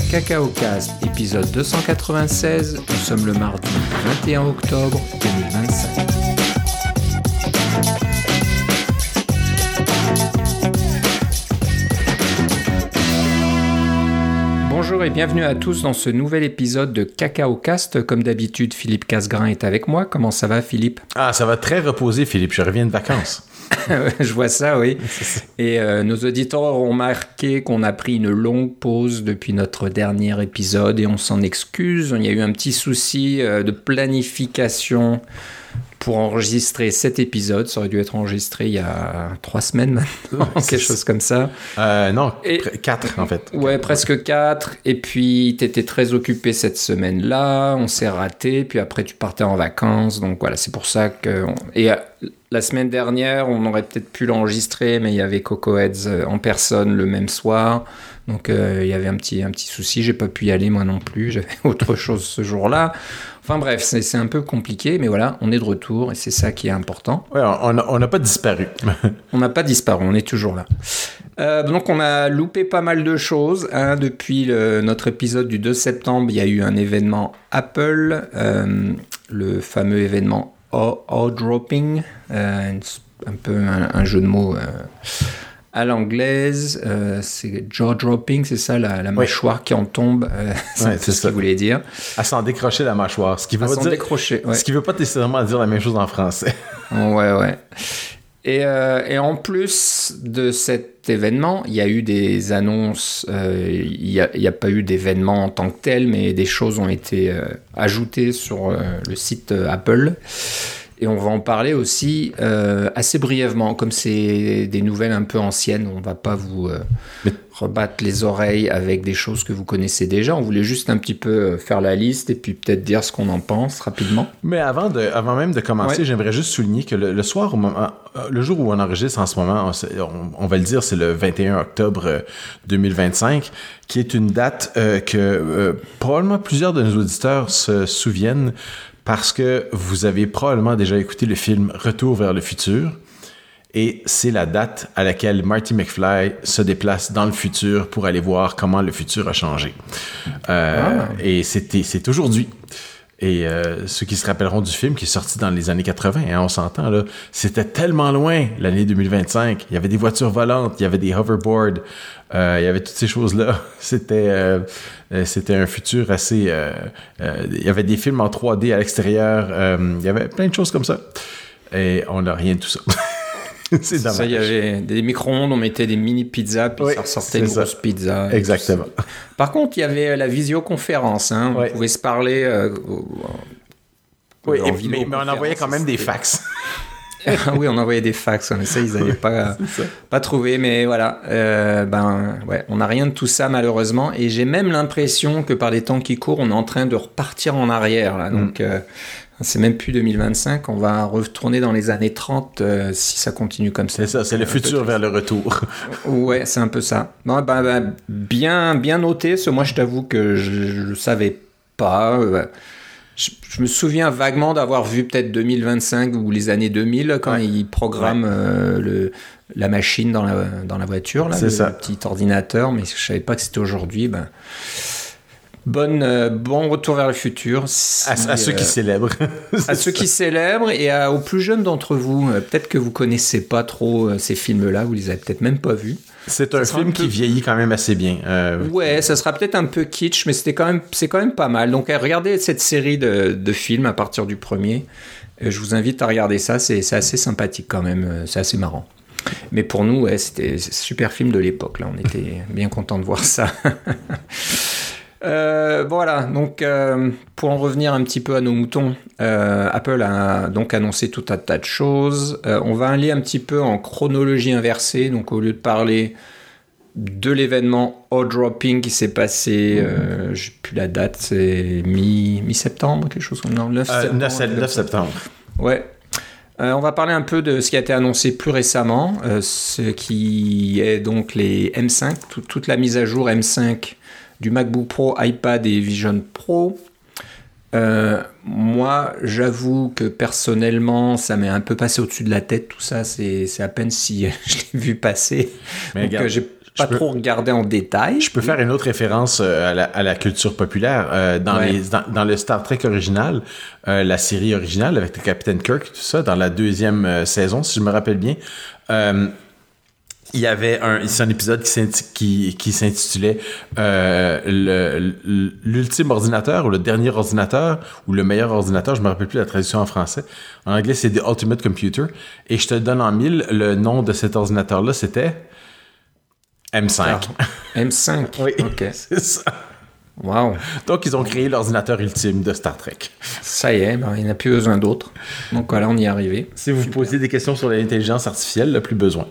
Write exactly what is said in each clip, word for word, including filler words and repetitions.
CacaoCast, épisode deux cent quatre-vingt-seize. Nous sommes le mardi vingt et un octobre deux mille vingt-cinq. Bonjour et bienvenue à tous dans ce nouvel épisode de CacaoCast. Comme d'habitude, Philippe Casgrain est avec moi. Comment ça va, Philippe? Ah, ça va très reposé, Philippe. Je reviens de vacances. Je vois ça, oui. Et euh, nos auditeurs auront marqué qu'on a pris une longue pause depuis notre dernier épisode et on s'en excuse. Il y a eu un petit souci euh, de planification pour enregistrer cet épisode. Ça aurait dû être enregistré il y a trois semaines maintenant, quelque chose comme ça. Euh, non, et, pr- quatre en fait. Ouais, presque quatre. Et puis, tu étais très occupé cette semaine-là. On s'est raté. Puis après, tu partais en vacances. Donc voilà, c'est pour ça que... On... Et euh, la semaine dernière, on aurait peut-être pu l'enregistrer, mais il y avait Coco Heads en personne le même soir. Donc euh, il y avait un petit, un petit souci. J'ai pas pu y aller moi non plus. J'avais autre chose ce jour-là. Enfin bref, c'est, c'est un peu compliqué, mais voilà, on est de retour et c'est ça qui est important. Ouais, on n'a pas disparu. On n'a pas disparu, on est toujours là. Euh, donc on a loupé pas mal de choses. Hein. Depuis le, notre épisode du deux septembre, il y a eu un événement Apple, euh, le fameux événement Jaw-dropping, euh, un peu un, un jeu de mots... Euh, à l'anglaise, euh, c'est jaw-dropping, c'est ça, la, la mâchoire oui. qui en tombe, euh, c'est, ouais, c'est ce qu'il voulait dire. À s'en décrocher la mâchoire, ce qui veut à pas s'en dire, décrocher, ouais. Ce qui veut pas nécessairement dire la même chose en français. Ouais, ouais. Et, euh, et en plus de cet événement, il y a eu des annonces, euh, il n'y a, a pas eu d'événement en tant que tel, mais des choses ont été euh, ajoutées sur euh, le site euh, Apple. Et on va en parler aussi euh, assez brièvement, comme c'est des nouvelles un peu anciennes, on ne va pas vous euh, Mais... rebattre les oreilles avec des choses que vous connaissez déjà. On voulait juste un petit peu faire la liste et puis peut-être dire ce qu'on en pense rapidement. Mais avant, de, avant même de commencer, ouais. j'aimerais juste souligner que le, le soir, au moment, le jour où on enregistre en ce moment, on, on, on va le dire, c'est le vingt et un octobre deux mille vingt-cinq, qui est une date euh, que euh, probablement plusieurs de nos auditeurs se souviennent parce que vous avez probablement déjà écouté le film Retour vers le futur et c'est la date à laquelle Marty McFly se déplace dans le futur pour aller voir comment le futur a changé. Euh, ah. Et c'était, c'est aujourd'hui. Et euh, ceux qui se rappelleront du film qui est sorti dans les années quatre-vingts, hein, on s'entend, là, c'était tellement loin, l'année deux mille vingt-cinq. Il y avait des voitures volantes, il y avait des hoverboards, euh, il y avait toutes ces choses-là. C'était, euh, c'était un futur assez... Euh, euh, il y avait des films en trois D à l'extérieur, euh, il y avait plein de choses comme ça. Et on n'a rien de tout ça. C'est dommage. Ça, il y avait des micro-ondes, on mettait des mini-pizzas, puis oui, ça ressortait une grosse pizza. Exactement. Par contre, il y avait la visioconférence. Hein, on oui. pouvait se parler. Euh, oui, et, mais, mais on envoyait quand même des fax. Ah oui, on envoyait des fax, mais ça, ils n'avaient pas, pas trouvé. Mais voilà, euh, ben, ouais, on n'a rien de tout ça, malheureusement. Et j'ai même l'impression que par les temps qui courent, on est en train de repartir en arrière. Là, donc, mm. euh, c'est même plus deux mille vingt-cinq, on va retourner dans les années trente euh, si ça continue comme ça. C'est ça, c'est le futur vers le retour. Ouais, c'est un peu ça. Non, bah, bah, bien, bien noté, ce moi je t'avoue que je ne savais pas. Euh, je, je me souviens vaguement d'avoir vu peut-être deux mille vingt-cinq ou les années deux mille quand ouais. ils programment ouais. euh, le, la machine dans la, dans la voiture, là, c'est le, ça. le petit ordinateur, mais je ne savais pas que c'était aujourd'hui. Ben... Bonne, euh, bon retour vers le futur. Si, à, à ceux euh, qui célèbrent. à ceux qui célèbrent et à, aux plus jeunes d'entre vous. Euh, peut-être que vous ne connaissez pas trop euh, ces films-là, vous les avez peut-être même pas vus. C'est un ça film un peu... qui vieillit quand même assez bien. Euh... Ouais, ça sera peut-être un peu kitsch, mais c'était quand même, c'est quand même pas mal. Donc regardez cette série de, de films à partir du premier. Euh, je vous invite à regarder ça, c'est, c'est assez sympathique quand même, c'est assez marrant. Mais pour nous, ouais, c'était un super film de l'époque. Là. On était bien contents de voir ça. Euh, voilà, donc euh, pour en revenir un petit peu à nos moutons, euh, Apple a donc annoncé tout un tas de choses. Euh, on va aller un petit peu en chronologie inversée, donc au lieu de parler de l'événement Jaw-dropping qui s'est passé, euh, je n'ai plus la date, c'est mi, mi-septembre, quelque chose comme ça, neuf septembre. Euh, neuf septembre. Ouais. Euh, on va parler un peu de ce qui a été annoncé plus récemment, euh, ce qui est donc les M cinq, tout, toute la mise à jour M cinq du MacBook Pro, iPad et Vision Pro. Euh, moi, j'avoue que personnellement, ça m'est un peu passé au-dessus de la tête, tout ça. C'est, c'est à peine si je l'ai vu passer. Mais Donc, regarde, euh, j'ai... pas peux, trop regardé en détail. Je peux faire une autre référence euh, à, la, à la culture populaire. Euh, dans, ouais. les, dans, dans le Star Trek original, euh, la série originale avec le Capitaine Kirk, tout ça, dans la deuxième euh, saison, si je me rappelle bien, euh, il y avait un, c'est un épisode qui, qui, qui s'intitulait euh, le, le, l'ultime ordinateur ou le dernier ordinateur ou le meilleur ordinateur, je me rappelle plus la traduction en français. En anglais, c'est The Ultimate Computer. Et je te donne en mille, le nom de cet ordinateur-là, c'était M cinq. Ah, M cinq? Oui, ok. C'est ça. Wow. Donc, ils ont créé l'ordinateur ultime de Star Trek. Ça y est, ben, il n'y en a plus besoin d'autres. Donc voilà, on y est arrivé. Si vous Super. Posez des questions sur l'intelligence artificielle, il n'y a plus besoin.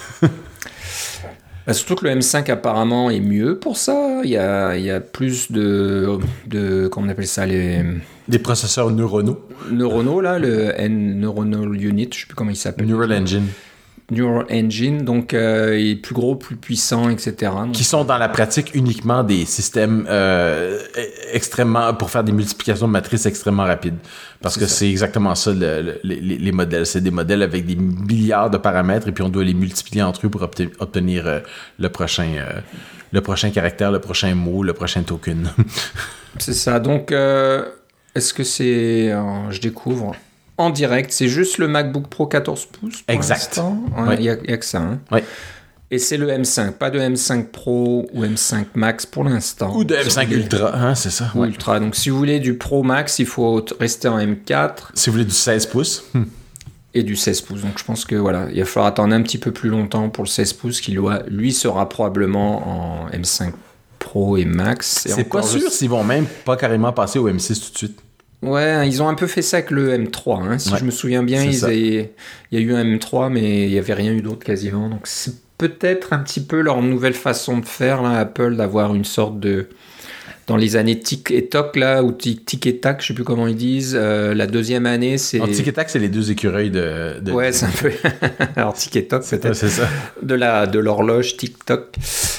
Bah, surtout que le M cinq apparemment est mieux pour ça. Il y a, il y a plus de, de... Comment on appelle ça les... Des processeurs neuronaux. Neuronaux, là, le N Neuronal Unit, je ne sais plus comment il s'appelle. Neural Engine. Neural Engine, donc euh, il est plus gros, plus puissant, et cetera. Donc, qui sont dans la pratique uniquement des systèmes euh, extrêmement pour faire des multiplications de matrices extrêmement rapides. Parce c'est que ça. C'est exactement ça le, le, les, les modèles. C'est des modèles avec des milliards de paramètres et puis on doit les multiplier entre eux pour obte- obtenir euh, le prochain euh, le prochain caractère, le prochain mot, le prochain token. C'est ça. Donc euh, est-ce que c'est euh, je découvre en direct, c'est juste le MacBook Pro quatorze pouces pour exact. l'instant. Il ouais. n'y a, a que ça. Hein. Oui. Et c'est le M cinq, pas de M cinq Pro ou M cinq Max pour l'instant. Ou de M cinq Ultra, hein, c'est ça. Ou ouais. Ultra. Donc si vous voulez du Pro Max, il faut rester en M quatre. Si vous voulez du seize pouces. Hmm. Et du seize pouces. Donc je pense que voilà, il va falloir attendre un petit peu plus longtemps pour le seize pouces, qui lui sera probablement en M cinq Pro et Max. Et c'est pas sûr je... s'ils vont même pas carrément passer au M six tout de suite. Ouais, ils ont un peu fait ça avec le M trois. Hein. Si ouais, je me souviens bien, ils avaient... il y a eu un M trois, mais il n'y avait rien eu d'autre quasiment. Donc c'est peut-être un petit peu leur nouvelle façon de faire, là, Apple, d'avoir une sorte de... Dans les années tic et toc, là, ou tic, tic et tac, je sais plus comment ils disent, euh, la deuxième année, c'est... Alors, tic et tac, c'est les deux écureuils de... de... Ouais, c'est un peu... Alors, tic et toc, peut-être. Ouais, c'est ça. De, la, de l'horloge tic-toc.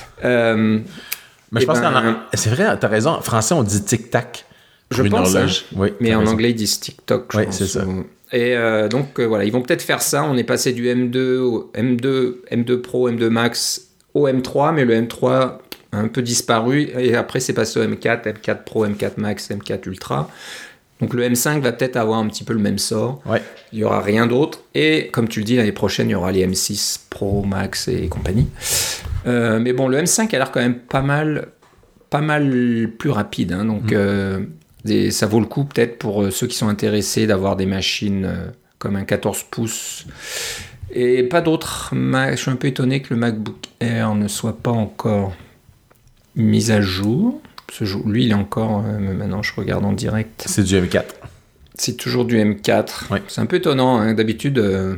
Euh, mais je pense ben... qu'en... C'est vrai, t'as raison. En français, on dit tic-tac. Je pense, hein. Oui, mais en raison. anglais ils disent TikTok. Oui, pense, c'est ça. Ou... Et euh, donc euh, voilà, ils vont peut-être faire ça. On est passé du M deux, au M deux, M deux Pro, M deux Max au M trois, mais le M trois a un peu disparu. Et après c'est passé au M quatre, M quatre Pro, M quatre Max, M quatre Ultra. Donc le M cinq va peut-être avoir un petit peu le même sort. Ouais. Il n'y aura rien d'autre. Et comme tu le dis, l'année prochaine, il y aura les M six Pro, Max et compagnie. Euh, mais bon, le M cinq a l'air quand même pas mal, pas mal plus rapide. Hein, donc... Mmh. Euh, Et ça vaut le coup peut-être pour ceux qui sont intéressés d'avoir des machines euh, comme un quatorze pouces. Et pas d'autres. Je suis un peu étonné que le MacBook Air ne soit pas encore mis à jour. Lui, il est encore... Euh, maintenant, je regarde en direct. C'est du M quatre. C'est toujours du M quatre. Oui. C'est un peu étonnant. Hein. D'habitude... Euh,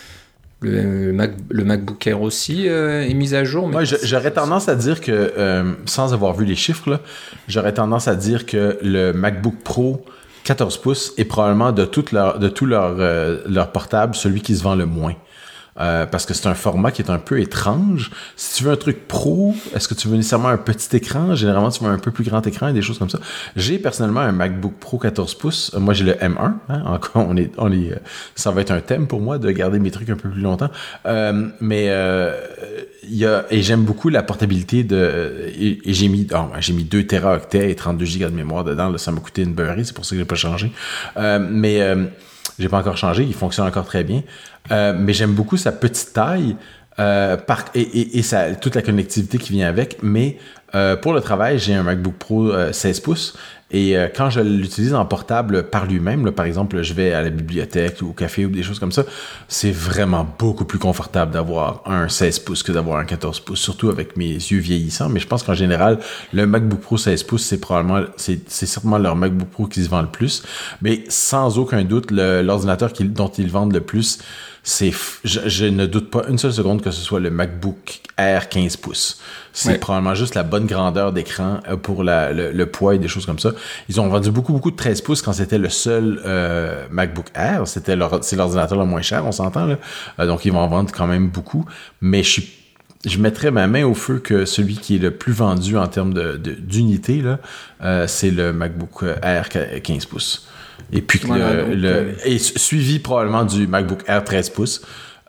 Le, Mac, le MacBook Air aussi euh, est mis à jour. Mais ouais, j'aurais tendance à dire que, euh, sans avoir vu les chiffres, là, j'aurais tendance à dire que le MacBook Pro quatorze pouces est probablement de, toute leur, de tout leur, euh, leur portable celui qui se vend le moins. Euh, parce que c'est un format qui est un peu étrange. Si tu veux un truc pro, est-ce que tu veux nécessairement un petit écran? Généralement, tu veux un peu plus grand écran et des choses comme ça. J'ai personnellement un MacBook Pro quatorze pouces. Moi, j'ai le M un. Hein? Encore, on est, on est, ça va être un thème pour moi de garder mes trucs un peu plus longtemps. Euh, mais euh, il y a, et j'aime beaucoup la portabilité de. Et, et j'ai mis, oh, j'ai mis deux téraoctets et trente-deux gigas de mémoire dedans. Là, ça m'a coûté une beurrée. C'est pour ça que j'ai pas changé. Euh, mais euh, j'ai pas encore changé. Il fonctionne encore très bien. Euh, mais j'aime beaucoup sa petite taille euh, par, et, et, et sa, toute la connectivité qui vient avec. Mais euh, pour le travail, j'ai un MacBook Pro euh, seize pouces. Et euh, quand je l'utilise en portable par lui-même, là, par exemple, je vais à la bibliothèque ou au café ou des choses comme ça, c'est vraiment beaucoup plus confortable d'avoir un seize pouces que d'avoir un quatorze pouces, surtout avec mes yeux vieillissants. Mais je pense qu'en général, le MacBook Pro seize pouces, c'est probablement, c'est, c'est certainement leur MacBook Pro qui se vend le plus. Mais sans aucun doute, le, l'ordinateur qui, dont ils vendent le plus, c'est, je, je ne doute pas une seule seconde que ce soit le MacBook Air quinze pouces. C'est ouais. probablement juste la bonne grandeur d'écran pour la, le, le poids et des choses comme ça. Ils ont vendu beaucoup, beaucoup de treize pouces quand c'était le seul euh, MacBook Air. C'était leur, c'est l'ordinateur le moins cher, on s'entend, là. Euh, donc, ils vont en vendre quand même beaucoup. Mais je suis Je mettrais ma main au feu que celui qui est le plus vendu en termes de, de, d'unité, là, euh, c'est le MacBook Air quinze pouces. Et puis, voilà, le, donc, le, euh... et suivi probablement du MacBook Air treize pouces.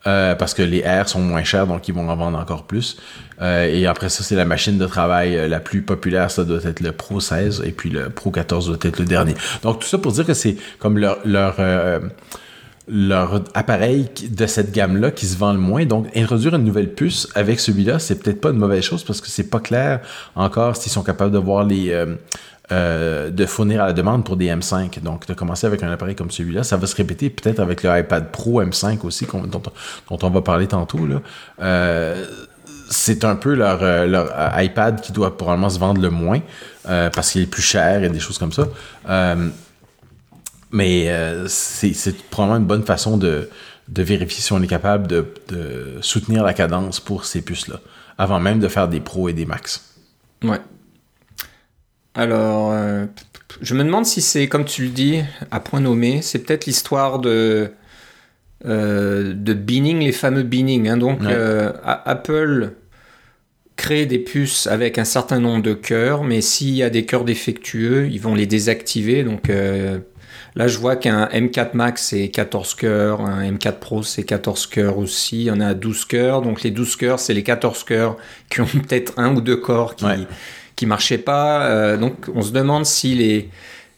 euh, parce que les R sont moins chers, donc ils vont en vendre encore plus. Euh, et après ça, c'est la machine de travail euh, la plus populaire, ça doit être le Pro seize, et puis le Pro quatorze doit être le dernier. Donc tout ça pour dire que c'est comme leur... leur euh, leur appareil de cette gamme-là qui se vend le moins. Donc, introduire une nouvelle puce avec celui-là, c'est peut-être pas une mauvaise chose parce que c'est pas clair encore s'ils sont capables de voir les... Euh, euh, de fournir à la demande pour des M cinq. Donc, de commencer avec un appareil comme celui-là, ça va se répéter peut-être avec le iPad Pro M cinq aussi, dont, dont on va parler tantôt, là. Euh, c'est un peu leur, leur iPad qui doit probablement se vendre le moins euh, parce qu'il est plus cher et des choses comme ça. Euh, Mais euh, c'est, c'est probablement une bonne façon de, de vérifier si on est capable de, de soutenir la cadence pour ces puces-là, avant même de faire des pros et des max. Ouais. Alors, euh, je me demande si c'est, comme tu le dis, à point nommé, c'est peut-être l'histoire de, euh, de binning, les fameux binning. Hein. Donc, ouais. euh, Apple crée des puces avec un certain nombre de cœurs, mais s'il y a des cœurs défectueux, ils vont les désactiver. Donc... Euh, Là, je vois qu'un M quatre Max, c'est quatorze cœurs, un M quatre Pro, c'est quatorze cœurs aussi. Il y en a douze cœurs. Donc, les douze cœurs, c'est les quatorze cœurs qui ont peut-être un ou deux corps qui ouais. qui marchaient pas. Euh, donc, on se demande si les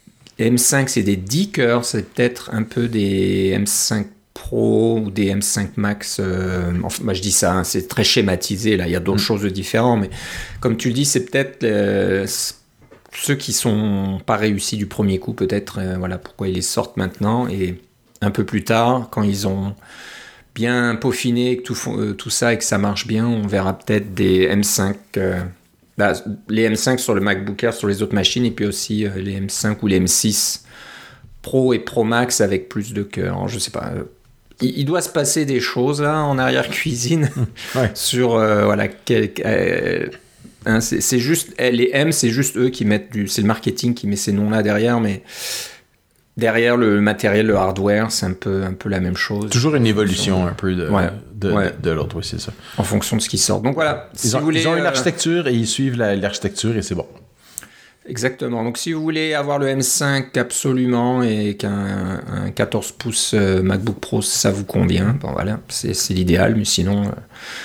M cinq, c'est des dix cœurs. C'est peut-être un peu des M cinq Pro ou des M cinq Max. Euh, enfin, bah, je dis ça, hein, c'est très schématisé. Là, il y a d'autres mmh. choses différentes. Mais comme tu le dis, c'est peut-être... Euh, ceux qui sont pas réussis du premier coup, peut-être, euh, voilà pourquoi ils les sortent maintenant, et un peu plus tard, quand ils ont bien peaufiné tout, euh, tout ça et que ça marche bien, on verra peut-être des M cinq, euh, bah, les M cinq sur le MacBook Air, sur les autres machines, et puis aussi euh, les M cinq ou les M six Pro et Pro Max avec plus de cœur. Je sais pas. Euh, il, il doit se passer des choses là en arrière-cuisine ouais. sur euh, voilà quel, euh, Hein, c'est, c'est juste les M, c'est juste eux qui mettent du, c'est le marketing qui met ces noms-là derrière, mais derrière le matériel, le hardware, c'est un peu, un peu la même chose. Toujours une évolution un peu de, ouais, de, ouais. de l'autre, oui, c'est ça. En fonction de ce qui sort. Donc voilà. Ils, si ont, vous voulez, ils ont une euh... architecture et ils suivent la, l'architecture et c'est bon. Exactement. Donc si vous voulez avoir le M cinq absolument et qu'un un quatorze pouces euh, MacBook Pro, ça vous convient, bon voilà, c'est, c'est l'idéal. Mais sinon, euh,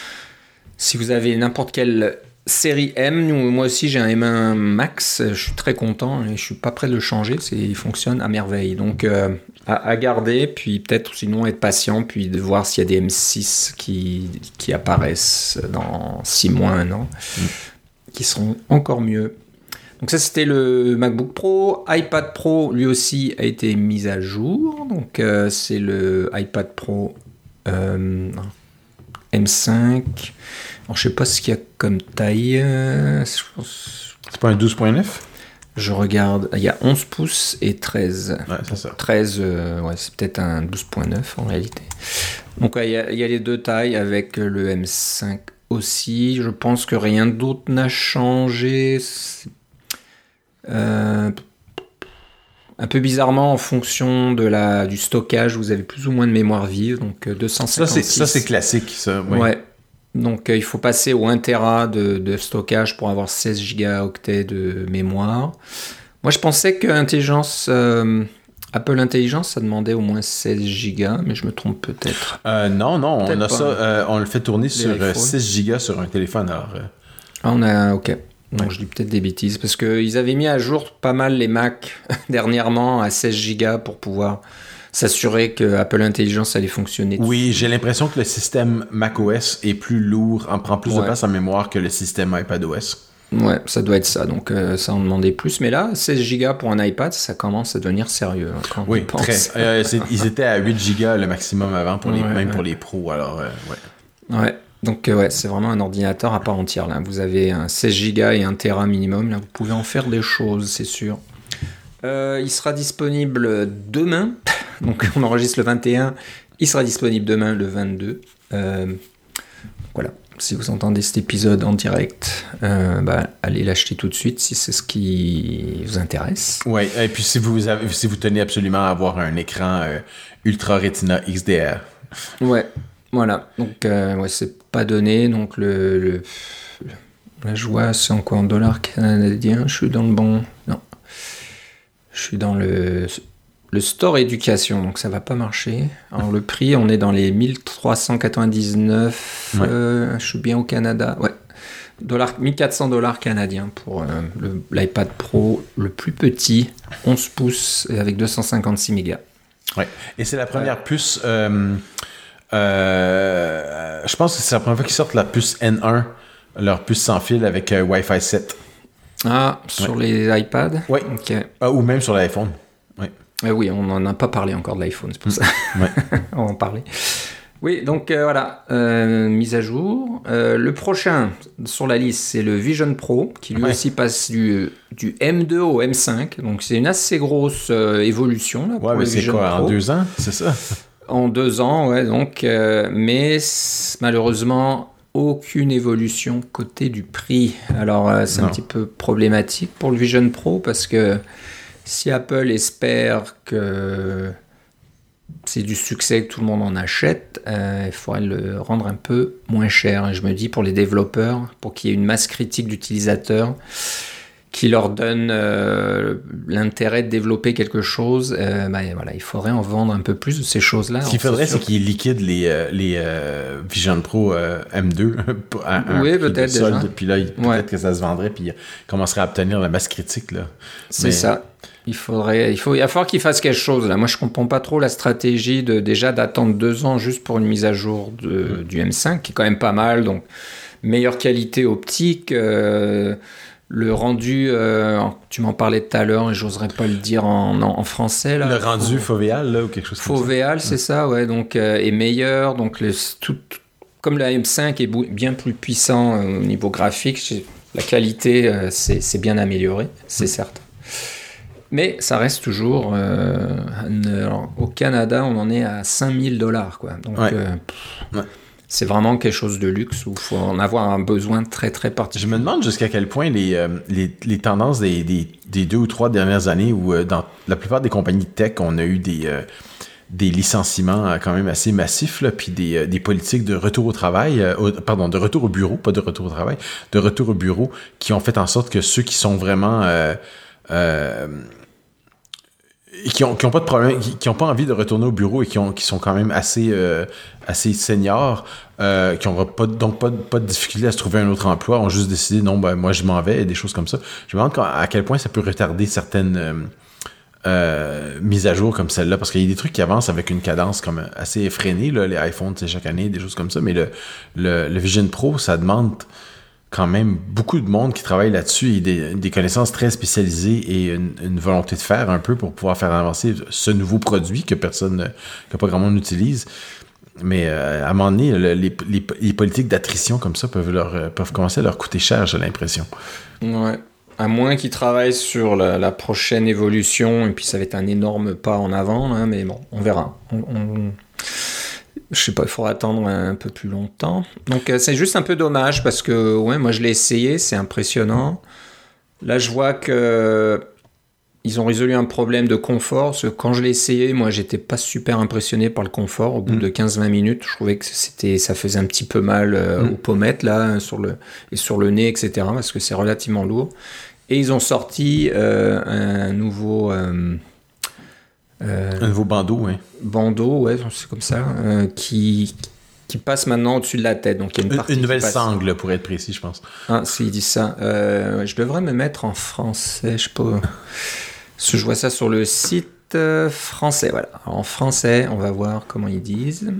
si vous avez n'importe quelle série M, nous, moi aussi j'ai un M un Max, je suis très content et je suis pas prêt de le changer, c'est, il fonctionne à merveille. Donc euh, à, à garder, puis peut-être sinon être patient, puis de voir s'il y a des M six qui, qui apparaissent dans six mois, un an, mmh. qui seront encore mieux. Donc ça c'était le MacBook Pro. iPad Pro lui aussi a été mis à jour, donc euh, c'est le iPad Pro euh, M cinq. Alors, je sais pas ce qu'il y a comme taille. Euh, c'est pas un douze point neuf? Je regarde. Il y a onze pouces et treize. Ouais, c'est ça. treize, euh, ouais, c'est peut-être un douze point neuf en réalité. Donc, ouais, il y a, il y a les deux tailles avec le M cinq aussi. Je pense que rien d'autre n'a changé. Euh, un peu bizarrement, en fonction de la, du stockage, vous avez plus ou moins de mémoire vive. Donc, deux cent cinquante-six. Ça, c'est, ça, c'est classique, ça. Oui. Ouais. Donc, euh, il faut passer au un téra de, de stockage pour avoir seize gigaoctets de mémoire. Moi, je pensais que Intelligence, euh, Apple Intelligence, ça demandait au moins seize gigas, mais je me trompe peut-être. Euh, non, non, on a ça, euh, on le fait tourner sur euh, six gigas sur un téléphone. Alors, euh... Ah, on a, ok. Donc, ouais. Je dis peut-être des bêtises, parce qu'ils avaient mis à jour pas mal les Mac dernièrement à seize gigas pour pouvoir s'assurer que Apple Intelligence allait fonctionner. Oui, j'ai l'impression que le système macOS est plus lourd, en prend plus ouais. de place en mémoire que le système iPadOS. Ouais, ça doit être ça. Donc, euh, ça en demandait plus. Mais là, seize gigas pour un iPad, ça commence à devenir sérieux. Hein, quand oui, on pense. très. Euh, ils étaient à huit gigas le maximum avant, pour les, ouais, même ouais. pour les pros. Alors, euh, ouais. Ouais. Donc, euh, ouais, c'est vraiment un ordinateur à part entière. Là. Vous avez un seize gigas et un téra minimum. Là, vous pouvez en faire des choses, c'est sûr. Euh, il sera disponible demain. Donc, on enregistre le vingt et un. Il sera disponible demain, le vingt-deux. Euh, voilà. Si vous entendez cet épisode en direct, euh, bah, allez l'acheter tout de suite si c'est ce qui vous intéresse. Oui, et puis si vous, avez, si vous tenez absolument à avoir un écran euh, Ultra Retina X D R. Ouais, voilà. Donc, euh, ouais, c'est pas donné. Donc, le, le, la joie, c'est en quoi? En dollars canadiens? Je suis dans le bon... Non. Je suis dans le... le store éducation, donc ça va pas marcher. Alors le prix, on est dans les mille trois cent quatre-vingt-dix-neuf, ouais. euh, je suis bien au Canada, ouais. Dollars, mille quatre cents dollars canadiens pour euh, le, l'iPad Pro le plus petit, onze pouces avec deux cent cinquante-six mégas. Ouais. Et c'est la première ouais. puce, euh, euh, je pense que c'est la première fois qu'ils sortent la puce N un, leur puce sans fil avec euh, Wi-Fi sept. Ah, sur ouais. les iPads? Oui, okay. ah, ou même sur l'iPhone. Oui. Eh oui, on n'en a pas parlé encore de l'iPhone, c'est pour ça. Ouais. On va en parler. Oui, donc euh, voilà, euh, mise à jour. Euh, le prochain sur la liste, c'est le Vision Pro, qui lui ouais. aussi passe du, du M deux au M cinq. Donc c'est une assez grosse euh, évolution. Là, pour ouais, mais le c'est Vision quoi, Pro. En deux ans, c'est ça? En deux ans, ouais, donc. Euh, mais malheureusement, aucune évolution côté du prix. Alors euh, c'est non. un petit peu problématique pour le Vision Pro, parce que si Apple espère que c'est du succès, que tout le monde en achète, euh, il faudrait le rendre un peu moins cher. Et je me dis, pour les développeurs, pour qu'il y ait une masse critique d'utilisateurs qui leur donne euh, l'intérêt de développer quelque chose, euh, bah, voilà, il faudrait en vendre un peu plus de ces choses-là. Ce qu'il faudrait, c'est, c'est qu'ils liquident les, euh, les euh, Vision Pro euh, M deux à un oui, prix peut-être de solde, déjà. Puis là, peut-être ouais. que ça se vendrait, puis ils commenceraient à obtenir la masse critique. Là. C'est Mais... ça. Il faudrait, il faut, il va falloir qu'ils fassent quelque chose là. Moi, je comprends pas trop la stratégie de déjà d'attendre deux ans juste pour une mise à jour de, mmh. du M cinq, qui est quand même pas mal. Donc, meilleure qualité optique, euh, le rendu. Euh, tu m'en parlais tout à l'heure et j'oserais pas le dire en, en, en français là. Le rendu Faux, fovéal là ou quelque chose comme ça. Fovéal, c'est mmh. ça, ouais. Donc, euh, est meilleur. Donc, le, tout, comme la M cinq est bien plus puissant euh, au niveau graphique, la qualité euh, c'est, c'est bien amélioré, c'est mmh. certain. Mais ça reste toujours... Euh, alors, au Canada, on en est à cinq mille dollars, quoi. Donc, ouais. Euh, pff, ouais. c'est vraiment quelque chose de luxe où il faut en avoir un besoin très, très particulier. Je me demande jusqu'à quel point les, euh, les, les tendances des, des, des deux ou trois dernières années où, euh, dans la plupart des compagnies de tech, on a eu des, euh, des licenciements euh, quand même assez massifs, là, puis des, euh, des politiques de retour au travail, euh, au, pardon, de retour au bureau, pas de retour au travail, de retour au bureau, qui ont fait en sorte que ceux qui sont vraiment... Euh, euh, qui ont, qui ont pas de problème, qui, qui ont pas envie de retourner au bureau et qui ont, qui sont quand même assez, euh, assez seniors, euh, qui ont pas, donc pas, pas de difficulté à se trouver un autre emploi, ont juste décidé, non, ben, moi, je m'en vais, et des choses comme ça. Je me demande à quel point ça peut retarder certaines, euh, euh, mises à jour comme celle-là, parce qu'il y a des trucs qui avancent avec une cadence comme assez effrénée, là, les iPhones, c'est chaque année, des choses comme ça, mais le, le, le Vision Pro, ça demande quand même beaucoup de monde qui travaille là-dessus et des, des connaissances très spécialisées et une, une volonté de faire un peu pour pouvoir faire avancer ce nouveau produit que personne, que pas grand monde n'utilise. Mais euh, à un moment donné, le, les, les, les politiques d'attrition comme ça peuvent, leur, peuvent commencer à leur coûter cher, j'ai l'impression. Ouais. À moins qu'ils travaillent sur la, la prochaine évolution, et puis ça va être un énorme pas en avant, hein, mais bon, on verra. On... on... Je sais pas, il faudra attendre un peu plus longtemps. Donc euh, c'est juste un peu dommage parce que ouais, moi je l'ai essayé, c'est impressionnant. Là je vois que ils ont résolu un problème de confort. Parce que quand je l'ai essayé, moi j'étais pas super impressionné par le confort. Au bout mmh. de quinze à vingt minutes, je trouvais que c'était, ça faisait un petit peu mal euh, mmh. aux pommettes là, sur le, et sur le nez, et cetera. Parce que c'est relativement lourd. Et ils ont sorti euh, un nouveau... Euh, Euh, un nouveau bandeau, oui. Bandeau, ouais, c'est comme ça, euh, qui, qui passe maintenant au-dessus de la tête. Donc, il y a une, partie une nouvelle passe... sangle, pour être précis, je pense. Ah, s'il dit ça. Euh, je devrais me mettre en français, je sais pas. Parce que je vois ça sur le site euh, français, voilà. Alors, en français, on va voir comment ils disent.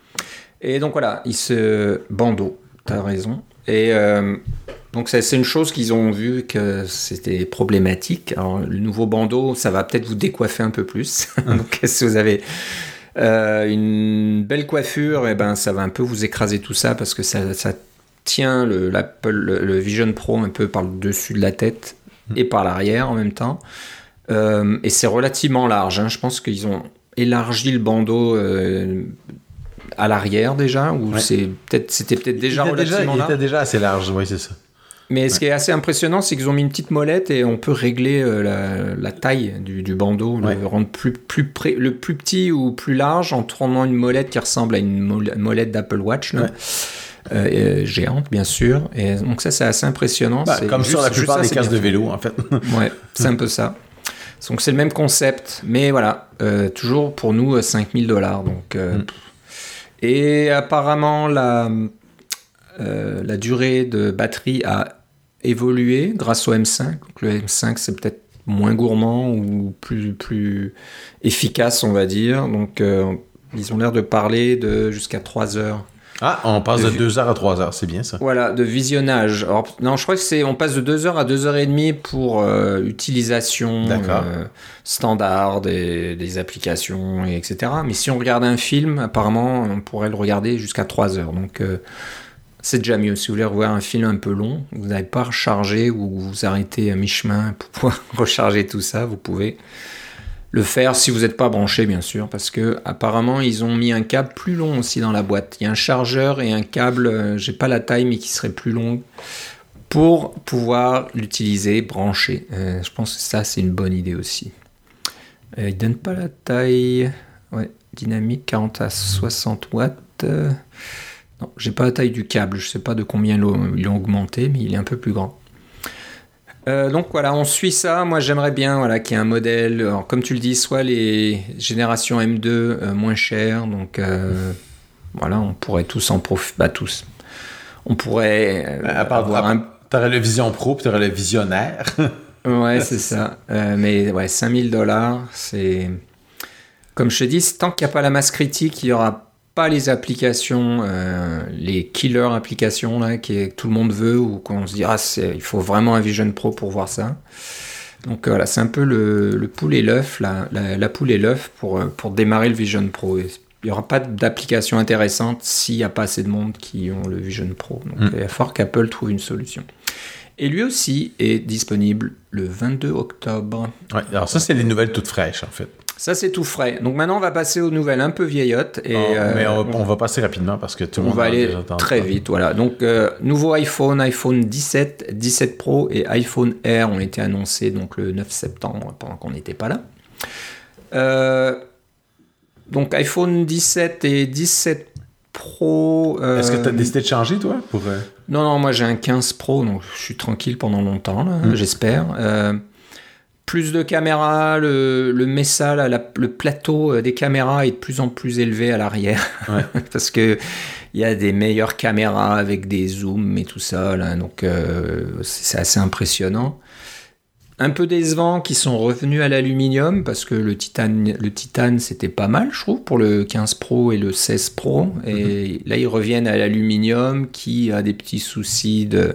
Et donc, voilà, il se... Bandeau, t'as raison. Et... Euh, Donc c'est, c'est une chose qu'ils ont vu que c'était problématique. Alors le nouveau bandeau, ça va peut-être vous décoiffer un peu plus. Donc si vous avez euh, une belle coiffure, et ben ça va un peu vous écraser tout ça parce que ça, ça tient le, l'Apple, le, le Vision Pro un peu par le dessus de la tête et par l'arrière en même temps. Euh, et c'est relativement large. Hein. Je pense qu'ils ont élargi le bandeau. Euh, à l'arrière déjà, ou ouais. c'est peut-être, c'était peut-être déjà il relativement déjà, large. Il était déjà assez large, oui, c'est ça. Mais ouais. ce qui est assez impressionnant, c'est qu'ils ont mis une petite molette et on peut régler euh, la, la taille du, du bandeau, ouais. le rendre plus, plus près, le plus petit ou plus large en tournant une molette qui ressemble à une molette d'Apple Watch, là. Ouais. Euh, euh, géante, bien sûr. Et donc ça, c'est assez impressionnant. Bah, c'est comme juste, sur la plupart ça, des casques de vélo, en fait. Ouais, c'est un peu ça. Donc c'est le même concept, mais voilà, euh, toujours pour nous cinq mille dollars. Donc, euh, mm. Et apparemment, la, euh, la durée de batterie a évolué grâce au M cinq. Donc, le M cinq, c'est peut-être moins gourmand ou plus, plus efficace, on va dire. Donc, euh, ils ont l'air de parler de jusqu'à trois heures. Ah, on passe de, de deux heures à trois heures, c'est bien ça. Voilà, de visionnage. Alors, non, je crois que c'est, on passe de deux heures à deux heures et demie pour euh, utilisation euh, standard des, des applications, et etc. Mais si on regarde un film, apparemment, on pourrait le regarder jusqu'à trois heures. Donc, euh, c'est déjà mieux. Si vous voulez revoir un film un peu long, vous n'avez pas rechargé ou vous arrêtez à mi-chemin pour pouvoir recharger tout ça, vous pouvez le faire si vous n'êtes pas branché, bien sûr, parce que apparemment ils ont mis un câble plus long aussi dans la boîte. Il y a un chargeur et un câble, euh, j'ai pas la taille, mais qui serait plus long pour pouvoir l'utiliser branché. Euh, je pense que ça, c'est une bonne idée aussi. Euh, ils donnent pas la taille. Ouais, dynamique quarante à soixante watts. Euh, non, j'ai pas la taille du câble. Je sais pas de combien ils l'ont, ils l'ont augmenté, mais il est un peu plus grand. Euh, donc voilà, on suit ça. Moi, j'aimerais bien voilà, qu'il y ait un modèle, alors, comme tu le dis, soit les générations M deux euh, moins chères. Donc euh, voilà, on pourrait tous en profiter. Bah, tous. On pourrait euh, à part, avoir à, un. T'aurais le Vision Pro, puis t'aurais le Visionnaire. Ouais, c'est ça. Euh, mais ouais, cinq mille dollars, c'est. Comme je te dis, tant qu'il n'y a pas la masse critique, il n'y aura pas les applications, euh, les killer applications là, que tout le monde veut, ou qu'on se dit ah, c'est, il faut vraiment un Vision Pro pour voir ça. Donc voilà, c'est un peu le, le poule et l'œuf, la, la, la poule et l'œuf pour, pour démarrer le Vision Pro. Et il n'y aura pas d'application intéressante s'il n'y a pas assez de monde qui ont le Vision Pro. Donc mm. il va falloir qu'Apple trouve une solution. Et lui aussi est disponible le vingt-deux octobre. Ouais, alors ça, c'est les nouvelles toutes fraîches, en fait. Ça, c'est tout frais. Donc maintenant, on va passer aux nouvelles un peu vieillottes. Et, oh, mais on, euh, on va passer rapidement parce que tout le on monde va aller déjà très vite. Voilà. Donc, euh, nouveau iPhone, iPhone dix-sept, dix-sept Pro et iPhone Air ont été annoncés donc, le neuf septembre, pendant qu'on n'était pas là. Euh, donc, iPhone dix-sept et dix-sept Pro... Euh, Est-ce que tu as décidé de changer, toi pour, euh... Non, non, moi j'ai un quinze Pro, donc je suis tranquille pendant longtemps, là, mmh. j'espère. Euh, plus de caméras, le, le Mesa, là, la, le plateau des caméras est de plus en plus élevé à l'arrière. Ouais. Parce qu'il y a des meilleures caméras avec des zooms et tout ça, là, donc euh, c'est, c'est assez impressionnant. Un peu décevant qu'ils sont revenus à l'aluminium parce que le titane, le titane c'était pas mal, je trouve, pour le quinze Pro et le seize Pro. Et mm-hmm. là, ils reviennent à l'aluminium qui a des petits soucis de,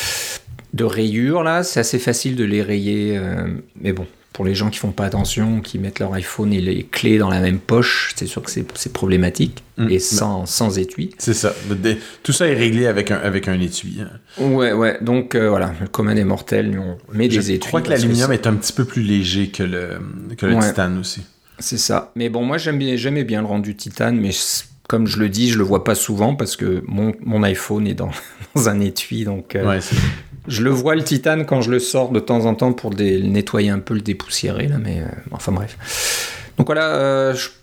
de rayures. Là, c'est assez facile de les rayer. Euh, mais bon, pour les gens qui font pas attention, qui mettent leur iPhone et les clés dans la même poche, c'est sûr que c'est, c'est problématique. Mmh. Et sans, sans étui. C'est ça. Tout ça est réglé avec un, avec un étui. Hein. Ouais, ouais. Donc, euh, voilà. Le commun des mortels, on met des étuis. Je crois que l'aluminium que est un petit peu plus léger que le, que le ouais, titane aussi. C'est ça. Mais bon, moi, j'aime bien, j'aimais bien le rendu titane, mais comme je le dis, je le vois pas souvent parce que mon, mon iPhone est dans, dans un étui. Donc, euh, ouais, c'est... je le vois, le titane, quand je le sors de temps en temps pour dé- nettoyer un peu, le dépoussiérer. Là, mais, euh, enfin, bref. Donc, voilà. Euh, je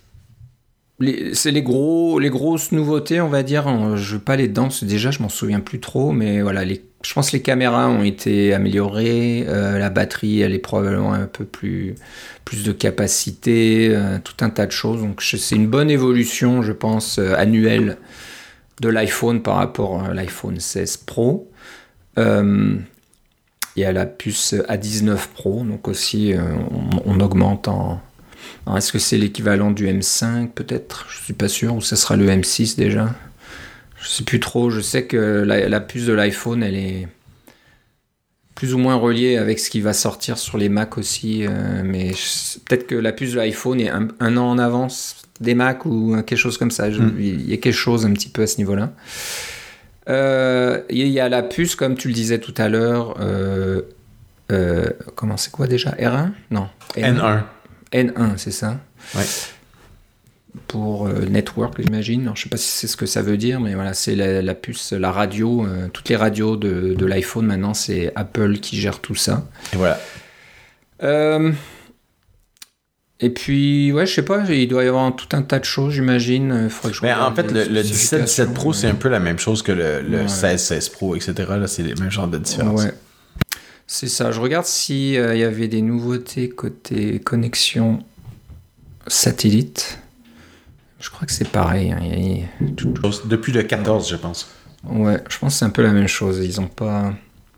Les, c'est les, gros, les grosses nouveautés, on va dire. Je ne veux pas les dedans, déjà, je m'en souviens plus trop. Mais voilà, les, je pense que les caméras ont été améliorées. Euh, la batterie, elle est probablement un peu plus, plus de capacité. Euh, tout un tas de choses. Donc, c'est une bonne évolution, je pense, euh, annuelle de l'iPhone par rapport à l'iPhone seize Pro. Euh, il y a la puce A dix-neuf Pro. Donc aussi, euh, on, on augmente en... Alors, est-ce que c'est l'équivalent du M cinq peut-être ? Je ne suis pas sûr. Ou ça sera le M six déjà ? Je ne sais plus trop. Je sais que la, la puce de l'iPhone, elle est plus ou moins reliée avec ce qui va sortir sur les Mac aussi. Euh, mais je, peut-être que la puce de l'iPhone est un, un an en avance des Mac ou quelque chose comme ça. Je, mm. Il y a quelque chose un petit peu à ce niveau-là. Euh, il y a la puce, comme tu le disais tout à l'heure. Euh, euh, comment c'est quoi déjà ? R un ? Non. N un. N un, c'est ça ? Ouais. Pour euh, network, j'imagine. Alors, je ne sais pas si c'est ce que ça veut dire, mais voilà, c'est la, la puce, la radio. Euh, toutes les radios de, de l'iPhone, maintenant, c'est Apple qui gère tout ça. Et voilà. Euh, et puis, ouais, je sais pas, il doit y avoir tout un tas de choses, j'imagine. Faudrait que je mais en fait, le, le dix-sept dix-sept Pro, c'est un peu la même chose que le, le ouais. seize seize Pro, et cetera. Là, c'est les mêmes genres de différences. Ouais. C'est ça. Je regarde s'il euh, y avait des nouveautés côté connexion satellite. Je crois que c'est pareil. Hein. Il y a... Depuis le quatorze, je pense. Ouais, je pense que c'est un peu la même chose. Ils ont pas...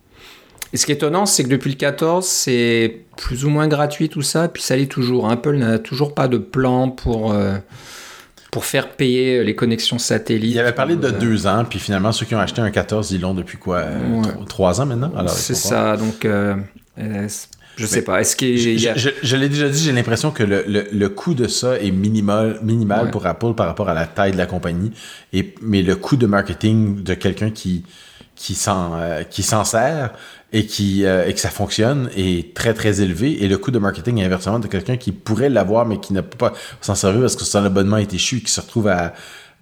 Et ce qui est étonnant, c'est que depuis le quatorze, c'est plus ou moins gratuit tout ça, puis ça l'est toujours. Apple n'a toujours pas de plan pour... Euh... pour faire payer les connexions satellites. Il avait parlé de euh... deux ans, puis finalement, ceux qui ont acheté un quatorze, ils l'ont depuis quoi? Ouais. Trois ans maintenant? Alors, c'est ça, donc euh, euh, je sais mais pas. Est-ce qu'il y a... Je, je, je l'ai déjà dit, j'ai l'impression que le, le, le coût de ça est minimal, minimal ouais. pour Apple par rapport à la taille de la compagnie, et, mais le coût de marketing de quelqu'un qui, qui, s'en, euh, qui s'en sert et, qui, euh, et que ça fonctionne est très, très élevé. Et le coût de marketing, inversement, de quelqu'un qui pourrait l'avoir, mais qui ne peut pas s'en servir parce que son abonnement est échu et qui se retrouve à,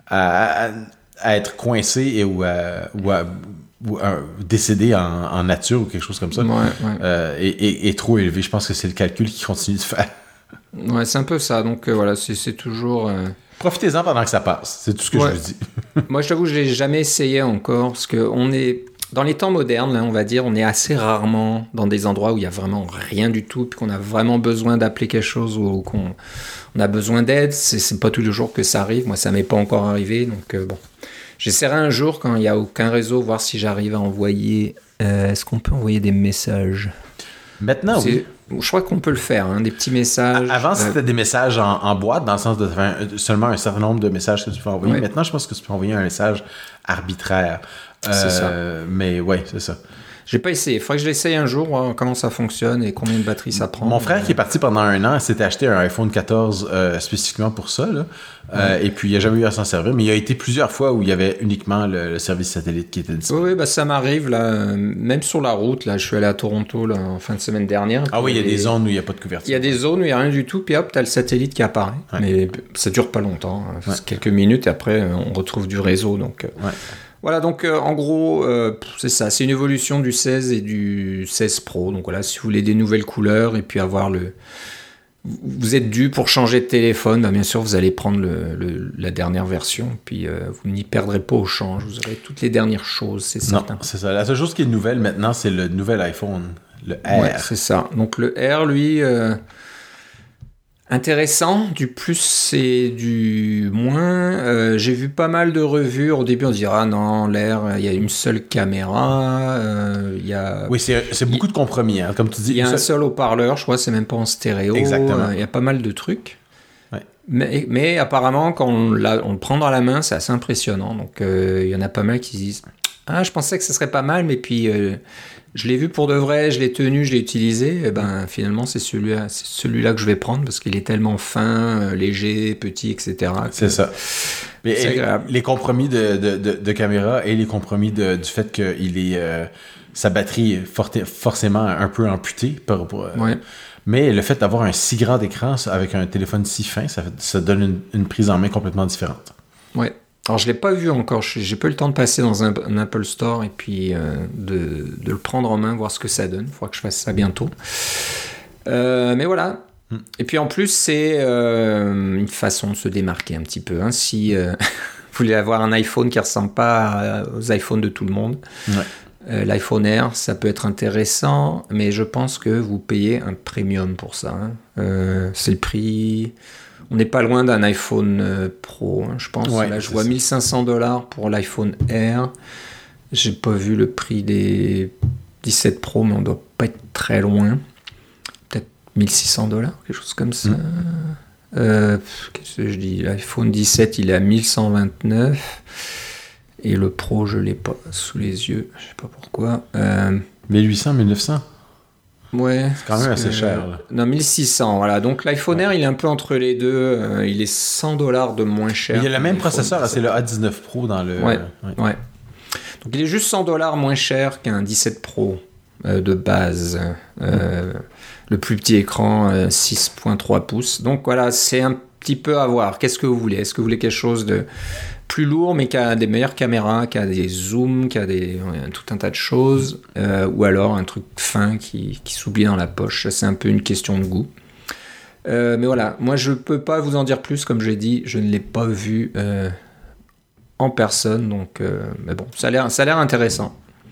à, à, à être coincé et, ou à, ou à, ou à décédé en, en nature ou quelque chose comme ça, ouais, ouais. Euh, est, est, est trop élevé. Je pense que c'est le calcul qui continue de faire. Ouais, c'est un peu ça. Donc euh, voilà, c'est, c'est toujours... Euh... Profitez-en pendant que ça passe. C'est tout ce que ouais. je vous dis. Moi, je t'avoue, je ne l'ai jamais essayé encore parce qu'on est... Dans les temps modernes, là, on va dire, on est assez rarement dans des endroits où il n'y a vraiment rien du tout, puis qu'on a vraiment besoin d'appeler quelque chose ou qu'on on a besoin d'aide. C'est, c'est pas tous les jours que ça arrive. Moi, ça m'est pas encore arrivé. Donc, euh, bon. J'essaierai un jour, quand il n'y a aucun réseau, voir si j'arrive à envoyer... Euh, est-ce qu'on peut envoyer des messages? Maintenant, c'est, oui. Je crois qu'on peut le faire, hein, des petits messages. Avant, c'était euh... des messages en, en boîte, dans le sens de enfin, seulement un certain nombre de messages que tu peux envoyer. Ouais. Maintenant, je pense que tu peux envoyer un message arbitraire. Euh, c'est ça. Mais ouais, c'est ça. J'ai pas essayé. Il faudrait que je l'essaye un jour, voir comment ça fonctionne et combien de batterie ça prend. Mon frère euh... qui est parti pendant un an s'était acheté un iPhone quatorze euh, spécifiquement pour ça. Là. Ouais. Euh, et puis, il n'a jamais eu à s'en servir. Mais il y a été plusieurs fois où il y avait uniquement le, le service satellite qui était disponible. Oui, oui, bah, ça m'arrive. Là, même sur la route, là, je suis allé à Toronto là, en fin de semaine dernière. Ah oui, il y a et... des zones où il n'y a pas de couverture. Il y a des zones où il n'y a rien du tout. Puis hop, tu as le satellite qui apparaît. Ouais. Mais ça ne dure pas longtemps. Hein, ouais. Quelques minutes et après, on retrouve du réseau. Donc... Ouais. Voilà, donc euh, en gros, euh, c'est ça, c'est une évolution du seize et du seize Pro. Donc voilà, si vous voulez des nouvelles couleurs et puis avoir le... Vous êtes dû pour changer de téléphone, bah bien sûr, vous allez prendre le, le, la dernière version, puis euh, vous n'y perdrez pas au change, vous aurez toutes les dernières choses, c'est certain. Non, c'est ça. La seule chose qui est nouvelle maintenant, c'est le nouvel iPhone, le R. Ouais, c'est ça. Donc le R, lui... Euh, intéressant, du plus et du moins. Euh, j'ai vu pas mal de revues. Au début, on se dira ah non, l'air, il y a une seule caméra. Euh, y a... Oui, c'est, c'est beaucoup de compromis, hein, comme tu dis. Il y a un seul... seul haut-parleur, je crois, c'est même pas en stéréo. Exactement. Il euh, y a pas mal de trucs. Ouais. Mais, mais apparemment, quand on, l'a, on le prend dans la main, c'est assez impressionnant. Donc, il euh, y en a pas mal qui se disent ah, je pensais que ce serait pas mal, mais puis. Euh, je l'ai vu pour de vrai, je l'ai tenu, je l'ai utilisé, et ben finalement c'est celui-là, c'est celui-là que je vais prendre parce qu'il est tellement fin, euh, léger, petit, et cetera. C'est ça. Mais c'est agréable. Les compromis de, de, de, de caméra et les compromis de, du fait que il est, euh, sa batterie est forte, forcément un peu amputée. Par, pour, euh, ouais. Mais le fait d'avoir un si grand écran avec un téléphone si fin, ça, ça donne une, une prise en main complètement différente. Ouais. Alors, je ne l'ai pas vu encore. J'ai pas eu le temps de passer dans un, un Apple Store et puis euh, de, de le prendre en main, voir ce que ça donne. Il faudra que je fasse ça bientôt. Euh, mais voilà. Mm. Et puis, en plus, c'est euh, une façon de se démarquer un petit peu. Hein. Si euh, vous voulez avoir un iPhone qui ne ressemble pas aux iPhones de tout le monde, ouais. euh, l'iPhone Air, ça peut être intéressant, mais je pense que vous payez un premium pour ça. Hein. Euh, c'est le prix... On n'est pas loin d'un iPhone Pro, hein, je pense. Ouais, là, je vois ça. mille cinq cents dollars pour l'iPhone Air. J'ai pas vu le prix des dix-sept Pro, mais on doit pas être très loin. Peut-être mille six cents dollars, quelque chose comme ça. Mmh. Euh, qu'est-ce que je dis ? L'iPhone dix-sept, il est à mille cent vingt-neuf. Et le Pro, je l'ai pas sous les yeux. Je sais pas pourquoi. Euh, mille huit cents, mille neuf cents Ouais. C'est quand même assez que, cher. Là. Non, mille six cents, voilà. Donc l'iPhone ouais. Air, il est un peu entre les deux. Euh, il est cent dollars de moins cher. Mais il y a le même processeur, c'est le A dix-neuf Pro dans le... Ouais, ouais. ouais. Donc il est juste cent dollars moins cher qu'un dix-sept Pro euh, de base. Euh, mm. Le plus petit écran, euh, six virgule trois pouces. Donc voilà, c'est un petit peu à voir. Qu'est-ce que vous voulez ? Est-ce que vous voulez quelque chose de plus lourd, mais qui a des meilleures caméras, qui a des zooms, qui a des, ouais, tout un tas de choses, euh, ou alors un truc fin qui, qui s'oublie dans la poche. C'est un peu une question de goût. Euh, mais voilà, moi je peux pas vous en dire plus, comme j'ai dit, je ne l'ai pas vu euh, en personne, donc euh, mais bon, ça a l'air, ça a l'air intéressant.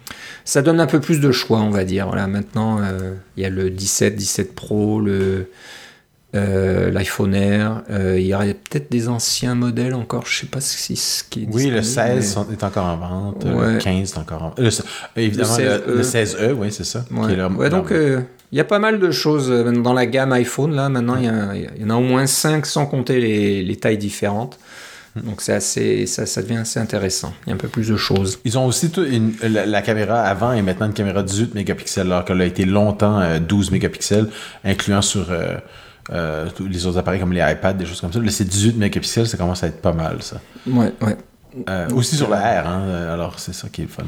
ça donne un peu plus de choix, on va dire. Voilà, maintenant, euh, il y a le dix-sept, dix-sept Pro, le, euh, l'iPhone Air. Euh, il y aurait peut-être des anciens modèles encore, je ne sais pas si ce qui est Oui, le seize mais... est encore en vente, ouais. le quinze est encore en vente. Le, évidemment, le, seize E, le seize E, oui, c'est ça. Ouais, qui est là, ouais donc... Euh, il y a pas mal de choses dans la gamme iPhone, là, maintenant, il y, a, il y en a au moins cinq sans compter les, les tailles différentes. Donc c'est assez, ça, ça devient assez intéressant. Il y a un peu plus de choses. Ils ont aussi tout une, la, la caméra avant est maintenant une caméra dix-huit mégapixels, alors qu'elle a été longtemps euh, douze mégapixels, incluant sur euh, euh, tous les autres appareils comme les iPads, des choses comme ça. Là, c'est dix-huit mégapixels, ça commence à être pas mal, ça. Ouais, ouais. Euh, aussi sur la R, hein, alors c'est ça qui est le fun.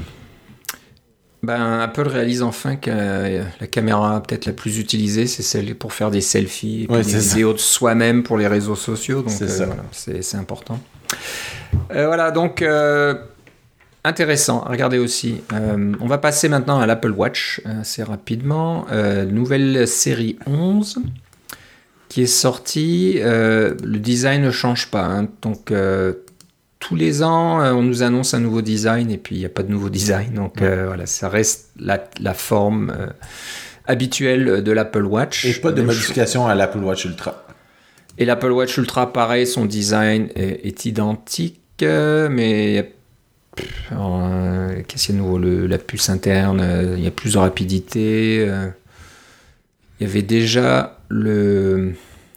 Ben, Apple réalise enfin que euh, la caméra peut-être la plus utilisée, c'est celle pour faire des selfies et puis ouais, des vidéos ça. de soi-même pour les réseaux sociaux. Donc c'est, euh, voilà, c'est, c'est important. Euh, voilà, donc euh, intéressant à regarder aussi. Euh, on va passer maintenant à l'Apple Watch assez rapidement. Euh, nouvelle série onze qui est sortie. Euh, le design ne change pas. Hein, donc euh, tous les ans, on nous annonce un nouveau design et puis il n'y a pas de nouveau design. Donc euh, voilà, ça reste la, la forme euh, habituelle de l'Apple Watch. Et pas de modification à l'Apple Watch Ultra. Et l'Apple Watch Ultra, pareil, son design est, est identique, mais euh, qu'est-ce qu'il y a de nouveau? Le, la puce interne, euh, il y a plus de rapidité. Euh, il y avait déjà le,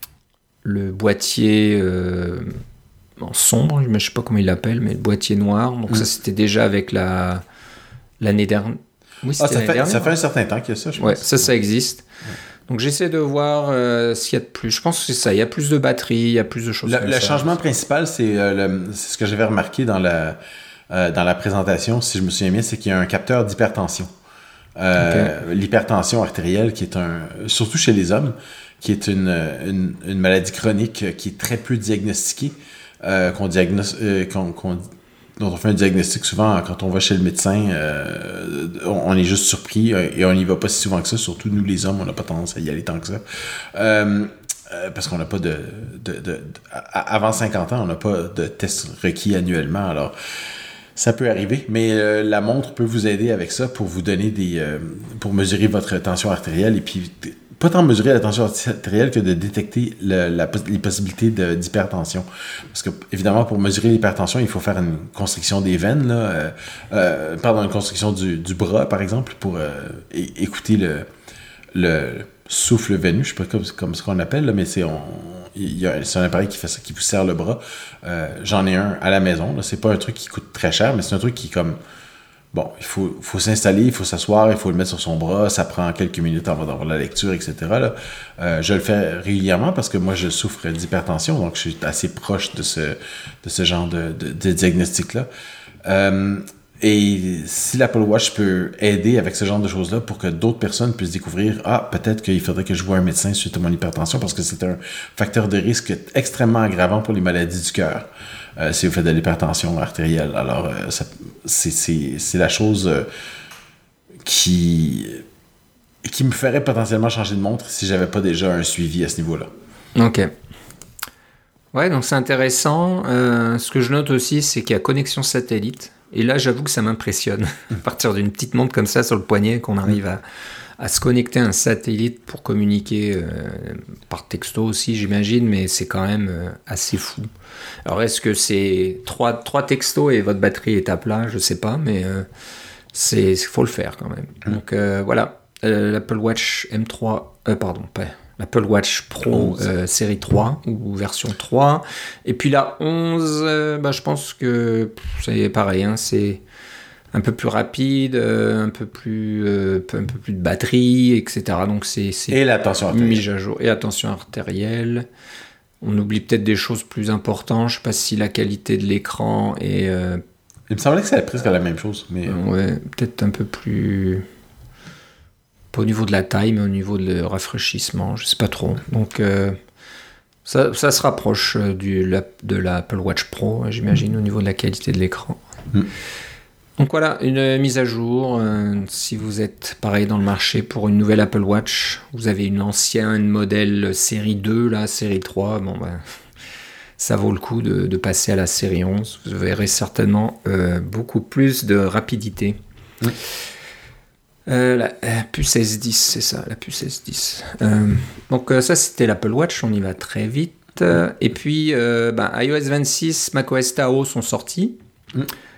le boîtier euh, en sombre, je ne sais pas comment il l'appelle, mais le boîtier noir. Donc mmh. ça, c'était déjà avec la, l'année dernière. Oui, ah, ça, fait, dernière, ça fait un certain temps qu'il y a ça, je pense. Ouais, ça, ça existe. Ouais. Donc j'essaie de voir euh, s'il y a de plus. Je pense que c'est ça. Il y a plus de batterie, il y a plus de choses. Le, comme le ça. changement principal, c'est, euh, le, c'est ce que j'avais remarqué dans la, euh, dans la présentation, si je me souviens bien, c'est qu'il y a un capteur d'hypertension. Euh, okay. L'hypertension artérielle, qui est un, surtout chez les hommes, qui est une, une, une maladie chronique qui est très peu diagnostiquée, euh, qu'on diagnostique, euh, qu'on, qu'on dont on fait un diagnostic souvent quand on va chez le médecin, euh, on, on est juste surpris et on n'y va pas si souvent que ça, surtout nous les hommes, on n'a pas tendance à y aller tant que ça. Euh, euh, parce qu'on n'a pas de, de, de, de... Avant cinquante ans, on n'a pas de test requis annuellement, alors ça peut arriver, mais euh, la montre peut vous aider avec ça pour vous donner des... Euh, pour mesurer votre tension artérielle et puis... pas tant mesurer la tension artérielle que de détecter le, la, les possibilités de, d'hypertension. Parce que, évidemment, pour mesurer l'hypertension, il faut faire une constriction des veines, là, euh, euh, pardon, une constriction du, du bras, par exemple, pour euh, é- écouter le, le souffle veineux, je ne sais pas comme, comme ce qu'on appelle, là, mais c'est, on, y a, c'est un appareil qui fait ça, qui vous serre le bras. Euh, j'en ai un à la maison, là. C'est pas un truc qui coûte très cher, mais c'est un truc qui, comme... Bon, il faut, faut s'installer, il faut s'asseoir, il faut le mettre sur son bras, ça prend quelques minutes avant d'avoir la lecture, et cetera. Là. Euh, je le fais régulièrement parce que moi, je souffre d'hypertension, donc je suis assez proche de ce, de ce genre de, de, de diagnostic-là. Euh, et si l'Apple Watch peut aider avec ce genre de choses-là pour que d'autres personnes puissent découvrir « Ah, peut-être qu'il faudrait que je voie un médecin suite à mon hypertension parce que c'est un facteur de risque extrêmement aggravant pour les maladies du cœur. » Euh, si vous faites de l'hypertension artérielle. Alors, euh, ça, c'est, c'est, c'est la chose euh, qui, qui me ferait potentiellement changer de montre si j'avais pas déjà un suivi à ce niveau-là. OK. Ouais, donc c'est intéressant. Euh, ce que je note aussi, c'est qu'il y a connexion satellite. Et là, j'avoue que ça m'impressionne. À partir d'une petite montre comme ça sur le poignet, qu'on arrive à, à se connecter à un satellite pour communiquer euh, par texto aussi, j'imagine, mais c'est quand même euh, assez fou. Alors, est-ce que c'est trois, trois textos et votre batterie est à plat? Je sais pas, mais euh, c'est faut le faire quand même. Mmh. Donc euh, voilà, euh, l'Apple Watch M trois, euh, pardon, pas l'Apple Watch Pro euh, série trois ou version trois. Et puis la onze, euh, bah, je pense que c'est pareil, hein, c'est un peu plus rapide, euh, un peu plus, euh, un peu plus de batterie, et cetera. Donc c'est, c'est et la tension artérielle. Mise à jour et la tension artérielle. On oublie peut-être des choses plus importantes. Je ne sais pas si la qualité de l'écran est... Euh... Il me semblait que c'était presque la même chose. Mais... Ouais, peut-être un peu plus... Pas au niveau de la taille, mais au niveau de le rafraîchissement. Je ne sais pas trop. Donc, euh, ça, ça se rapproche du, la, de l'Apple Watch Pro, j'imagine, au niveau de la qualité de l'écran. Mm. Donc voilà, une mise à jour. Euh, si vous êtes pareil dans le marché pour une nouvelle Apple Watch, vous avez une ancienne modèle série deux, là, série trois, bon ben, ça vaut le coup de, de passer à la série onze. Vous verrez certainement euh, beaucoup plus de rapidité. Oui. Euh, la, la puce S dix, c'est ça, la puce S dix. Euh, donc euh, ça, c'était l'Apple Watch, on y va très vite. Euh, et puis, euh, ben, iOS vingt-six, macOS Tahoe sont sortis. Mm.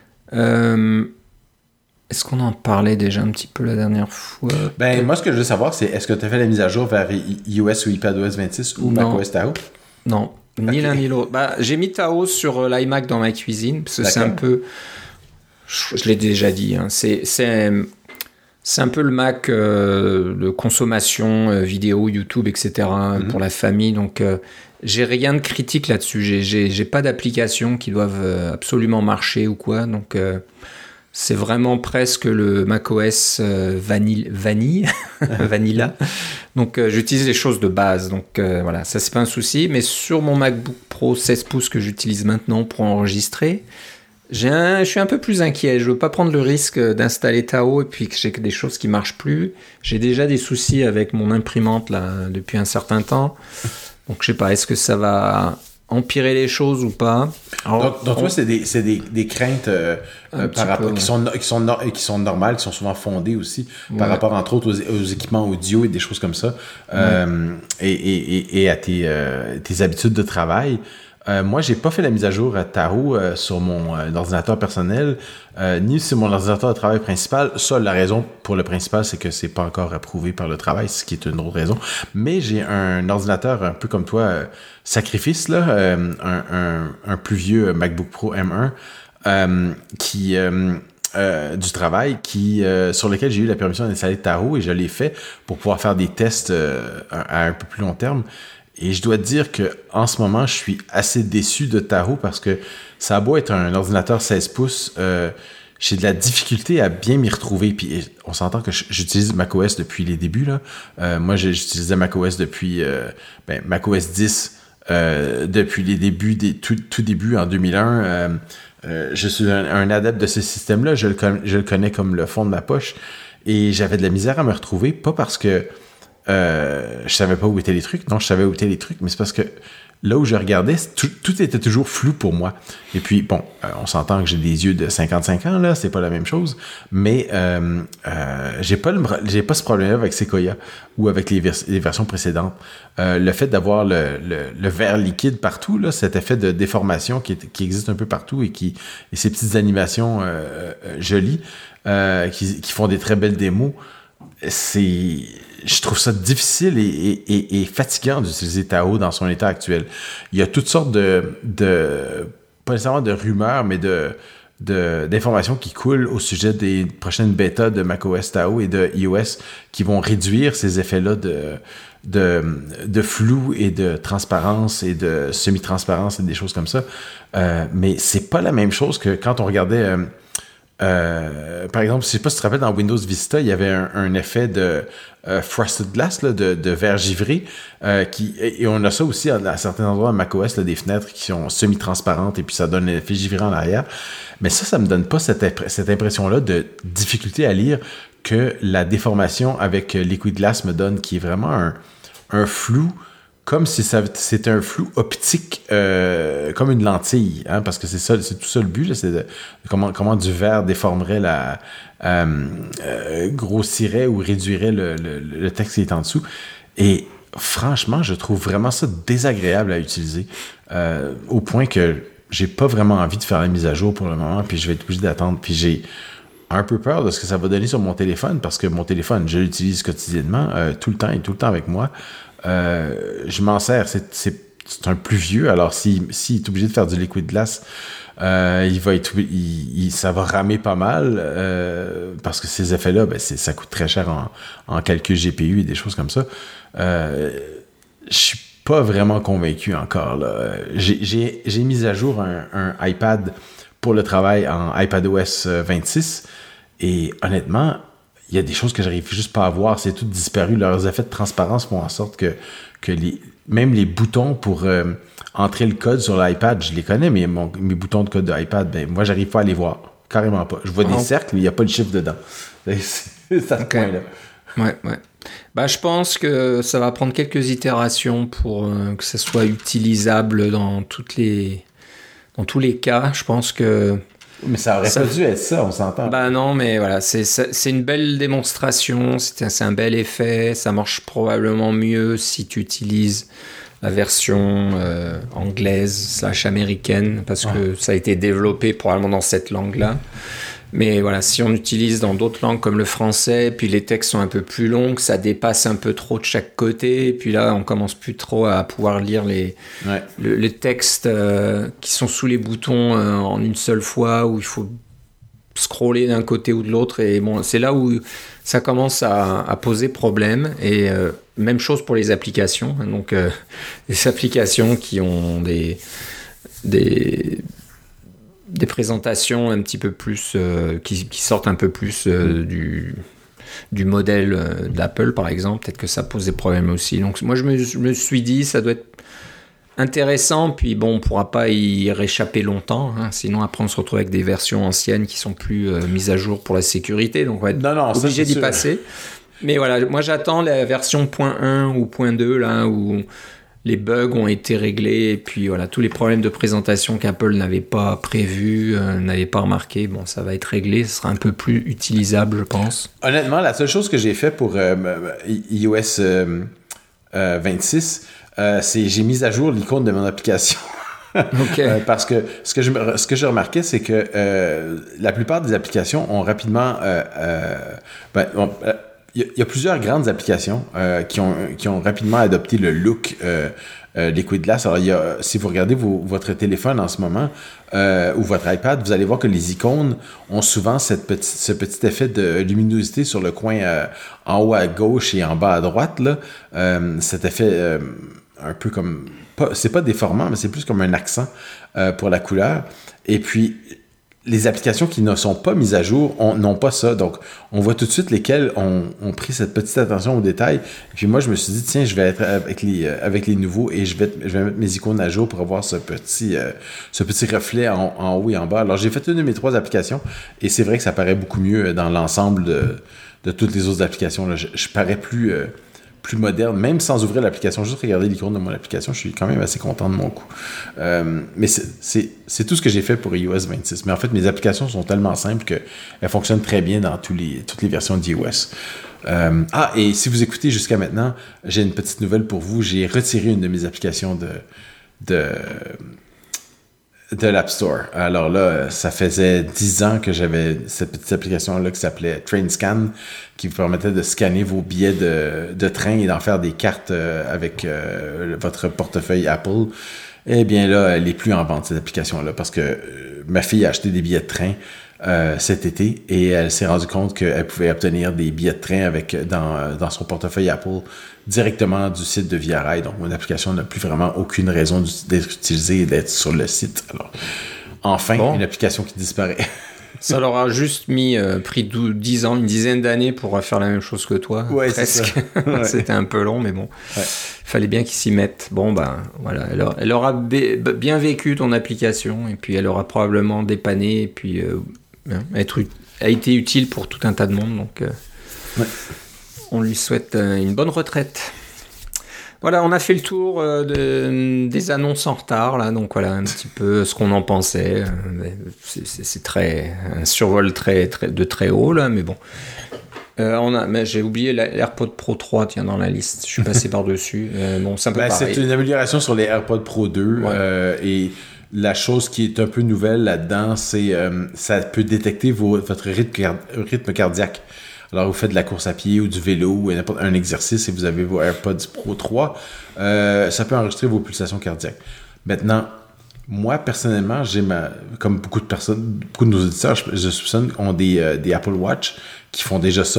Euh, est-ce qu'on en parlait déjà un petit peu la dernière fois? Ben, moi, ce que je veux savoir, c'est est-ce que tu as fait la mise à jour vers iOS ou iPadOS vingt-six ou non. macOS Tahoe? Non, ni okay. l'un ni l'autre. Bah, j'ai mis Tahoe sur l'iMac dans ma cuisine, parce que D'accord. c'est un peu... Je, je l'ai déjà dit, hein, c'est... c'est C'est un peu le Mac euh, de consommation, euh, vidéo, YouTube, et cetera, mm-hmm. pour la famille. Donc, euh, j'ai rien de critique là-dessus. J'ai, j'ai, j'ai pas d'applications qui doivent euh, absolument marcher ou quoi. Donc, euh, c'est vraiment presque le macOS euh, vanille, vanille, Vanilla. Donc, euh, j'utilise les choses de base. Donc, euh, voilà, ça, c'est pas un souci. Mais sur mon MacBook Pro seize pouces que j'utilise maintenant pour enregistrer, J'ai un, je suis un peu plus inquiet. Je veux pas prendre le risque d'installer Tahoe et puis que j'ai des choses qui marchent plus. J'ai déjà des soucis avec mon imprimante là depuis un certain temps. Donc je sais pas, est-ce que ça va empirer les choses ou pas? Alors, donc, donc on... toi, c'est des, c'est des, des craintes euh, euh, par rapport, peu, qui, ouais. sont, qui, sont, qui sont normales, qui sont souvent fondées aussi, ouais. par rapport entre autres aux, aux équipements audio et des choses comme ça, euh, ouais. et, et, et à tes, euh, tes habitudes de travail. Euh, moi, j'ai pas fait la mise à jour à Tahoe euh, sur mon euh, ordinateur personnel, euh, ni sur mon ordinateur de travail principal. Ça, la raison pour le principal, c'est que c'est pas encore approuvé par le travail, ce qui est une autre raison. Mais j'ai un ordinateur un peu comme toi, euh, sacrifice, là, euh, un, un, un plus vieux MacBook Pro M un, euh, qui... Euh, Euh, du travail qui euh, sur lequel j'ai eu la permission d'installer Tahoe et je l'ai fait pour pouvoir faire des tests euh, à un peu plus long terme. Et je dois te dire que en ce moment, je suis assez déçu de Tahoe parce que ça a beau être un ordinateur seize pouces, euh, j'ai de la difficulté à bien m'y retrouver. Puis on s'entend que j'utilise macOS depuis les débuts là. Euh, moi, j'utilisais macOS depuis euh, ben, macOS dix euh, depuis les débuts des tout, tout début en deux mille un. Euh, Euh, je suis un, un adepte de ce système-là, je le, con, je le connais comme le fond de ma poche, et j'avais de la misère à me retrouver, pas parce que euh, je savais pas où étaient les trucs, non, je savais où étaient les trucs, mais c'est parce que là où je regardais, tout, tout était toujours flou pour moi. Et puis, bon, euh, on s'entend que j'ai des yeux de cinquante-cinq ans, là, c'est pas la même chose, mais euh, euh, j'ai pas le, j'ai pas ce problème avec Sequoia ou avec les, vers- les versions précédentes. Euh, le fait d'avoir le, le, le verre liquide partout, là, cet effet de déformation qui, est, qui existe un peu partout et, qui, et ces petites animations euh, euh, jolies euh, qui, qui font des très belles démos, c'est... Je trouve ça difficile et, et, et, et fatigant d'utiliser Tahoe dans son état actuel. Il y a toutes sortes de, de pas nécessairement de rumeurs, mais de, de, d'informations qui coulent au sujet des prochaines bêtas de macOS Tahoe et de iOS qui vont réduire ces effets-là de, de, de flou et de transparence et de semi-transparence et des choses comme ça. Euh, mais c'est pas la même chose que quand on regardait... Euh, Euh, par exemple, je sais pas si tu te rappelles, dans Windows Vista, il y avait un, un effet de euh, frosted glass, là, de, de verre givré, euh, qui, et, et on a ça aussi à, à certains endroits à macOS, là, des fenêtres qui sont semi-transparentes et puis ça donne un effet givré en arrière. Mais ça, ça me donne pas cette, impr- cette impression-là de difficulté à lire que la déformation avec Liquid Glass me donne, qui est vraiment un, un flou, comme si ça, c'était un flou optique, euh, comme une lentille, hein, parce que c'est ça, c'est tout ça le but, là, c'est de, comment, comment du verre déformerait la, euh, euh, grossirait ou réduirait le, le, le texte qui est en dessous. Et franchement, je trouve vraiment ça désagréable à utiliser, euh, au point que j'ai pas vraiment envie de faire la mise à jour pour le moment, puis je vais être obligé d'attendre, puis j'ai un peu peur de ce que ça va donner sur mon téléphone, parce que mon téléphone, je l'utilise quotidiennement, euh, tout le temps et tout le temps avec moi. Euh, je m'en sers, c'est, c'est, c'est un plus vieux, alors s'il si, si est obligé de faire du liquid glass, euh, il va être, il, il, ça va ramer pas mal, euh, parce que ces effets-là, ben, c'est, ça coûte très cher en, en calcul G P U et des choses comme ça. Euh, je suis pas vraiment convaincu encore, là. J'ai, j'ai, j'ai mis à jour un, un iPad pour le travail en iPadOS vingt-six, et honnêtement, il y a des choses que j'arrive juste pas à voir, c'est tout disparu. Leurs effets de transparence font en sorte que, que les, même les boutons pour euh, entrer le code sur l'iPad, je les connais, mais mon, mes boutons de code de iPad, ben, moi, j'arrive pas à les voir. Carrément pas. Je vois oh. des cercles, mais il n'y a pas le chiffre dedans. C'est à ce okay. point-là. Ouais, ouais. Bah, je pense que ça va prendre quelques itérations pour euh, que ça soit utilisable dans toutes les, dans tous les cas. Je pense que Mais ça aurait ça, pas dû être ça, on s'entend. Bah non, mais voilà, c'est, c'est une belle démonstration, c'est un, c'est un bel effet, ça marche probablement mieux si tu utilises la version euh, anglaise slash américaine, parce que ah. ça a été développé probablement dans cette langue-là. Mais voilà, si on utilise dans d'autres langues comme le français, puis les textes sont un peu plus longs, ça dépasse un peu trop de chaque côté, et puis là, on commence plus trop à pouvoir lire les, ouais. le, les textes euh, qui sont sous les boutons euh, en une seule fois, où il faut scroller d'un côté ou de l'autre, et bon, c'est là où ça commence à, à poser problème, et euh, même chose pour les applications, hein, donc euh, les applications qui ont des... des des présentations un petit peu plus euh, qui, qui sortent un peu plus euh, du, du modèle euh, d'Apple par exemple, peut-être que ça pose des problèmes aussi. Donc moi je me, je me suis dit ça doit être intéressant, puis bon on pourra pas y réchapper longtemps, hein, sinon après on se retrouve avec des versions anciennes qui sont plus euh, mises à jour pour la sécurité, donc on va être non, non, obligé d'y sûr. passer. Mais voilà, moi j'attends la version point un ou point deux là où les bugs ont été réglés, et puis voilà, tous les problèmes de présentation qu'Apple n'avait pas prévus, euh, n'avait pas remarqué, bon, ça va être réglé, ce sera un peu plus utilisable, je pense. Honnêtement, la seule chose que j'ai fait pour euh, i O S euh, euh, vingt-six, euh, c'est j'ai mis à jour l'icône de mon application. Okay. euh, parce que ce que je ce que j'ai remarqué, c'est que euh, la plupart des applications ont rapidement euh, euh, ben, on, euh, il y a plusieurs grandes applications euh, qui, ont, qui ont rapidement adopté le look euh, euh, Liquid Glass. Alors, il y a, si vous regardez vos, votre téléphone en ce moment euh, ou votre iPad, vous allez voir que les icônes ont souvent cette petite, ce petit effet de luminosité sur le coin euh, en haut à gauche et en bas à droite. Là. Euh, cet effet euh, un peu comme... Pas, c'est pas déformant, mais c'est plus comme un accent euh, pour la couleur. Et puis... les applications qui ne sont pas mises à jour on, n'ont pas ça. Donc, on voit tout de suite lesquelles ont, ont pris cette petite attention aux détails. Et puis moi, je me suis dit, tiens, je vais être avec les, avec les nouveaux et je vais, je vais mettre mes icônes à jour pour avoir ce petit, euh, ce petit reflet en, en haut et en bas. Alors, j'ai fait une de mes trois applications et c'est vrai que ça paraît beaucoup mieux dans l'ensemble de, de toutes les autres applications. Là. Je, je parais plus... Euh, plus moderne, même sans ouvrir l'application, juste regarder l'icône de mon application, je suis quand même assez content de mon coup. Euh, mais c'est, c'est, c'est tout ce que j'ai fait pour i O S vingt-six. Mais en fait, mes applications sont tellement simples qu'elles fonctionnent très bien dans tous les, toutes les versions d'iOS. Euh, ah, et si vous écoutez jusqu'à maintenant, j'ai une petite nouvelle pour vous. J'ai retiré une de mes applications de... de de l'App Store. Alors là, ça faisait dix ans que j'avais cette petite application-là qui s'appelait TrainScan, qui vous permettait de scanner vos billets de, de train et d'en faire des cartes euh, avec euh, votre portefeuille Apple. Eh bien là, elle n'est plus en vente, cette application-là, parce que euh, ma fille a acheté des billets de train euh, cet été et elle s'est rendue compte qu'elle pouvait obtenir des billets de train avec dans, dans son portefeuille Apple directement du site de Via Rail. Donc, mon application n'a plus vraiment aucune raison d'être utilisée et d'être sur le site. Alors, enfin, bon. Une application qui disparaît. Ça leur a juste mis, euh, pris dix ans, une dizaine d'années pour faire la même chose que toi. Ouais, presque. C'est ça. Ouais. C'était un peu long, mais bon. Il ouais. fallait bien qu'ils s'y mettent. Bon, ben, voilà. Elle, elle aura bé- bien vécu ton application et puis elle aura probablement dépanné et puis euh, être, a été utile pour tout un tas de monde. Donc, euh, ouais. on lui souhaite une bonne retraite. Voilà, on a fait le tour euh, de, des annonces en retard, là, donc voilà un petit peu ce qu'on en pensait. C'est, c'est, c'est très, un survol très, très, de très haut, là, mais bon. Euh, on a, mais j'ai oublié l'AirPod Pro trois, tiens, dans la liste. Je suis passé par-dessus. Euh, bon, c'est un peu ben, pareil. C'est une amélioration sur les AirPods Pro deux. Ouais. Euh, et la chose qui est un peu nouvelle là-dedans, c'est euh, ça peut détecter vos, votre rythme, card- rythme cardiaque. Alors, vous faites de la course à pied ou du vélo ou n'importe un exercice et vous avez vos AirPods Pro trois, euh, ça peut enregistrer vos pulsations cardiaques. Maintenant, moi, personnellement, j'ai ma, comme beaucoup de personnes, beaucoup de nos auditeurs, je, je soupçonne, ont des, euh, des Apple Watch qui font déjà ça.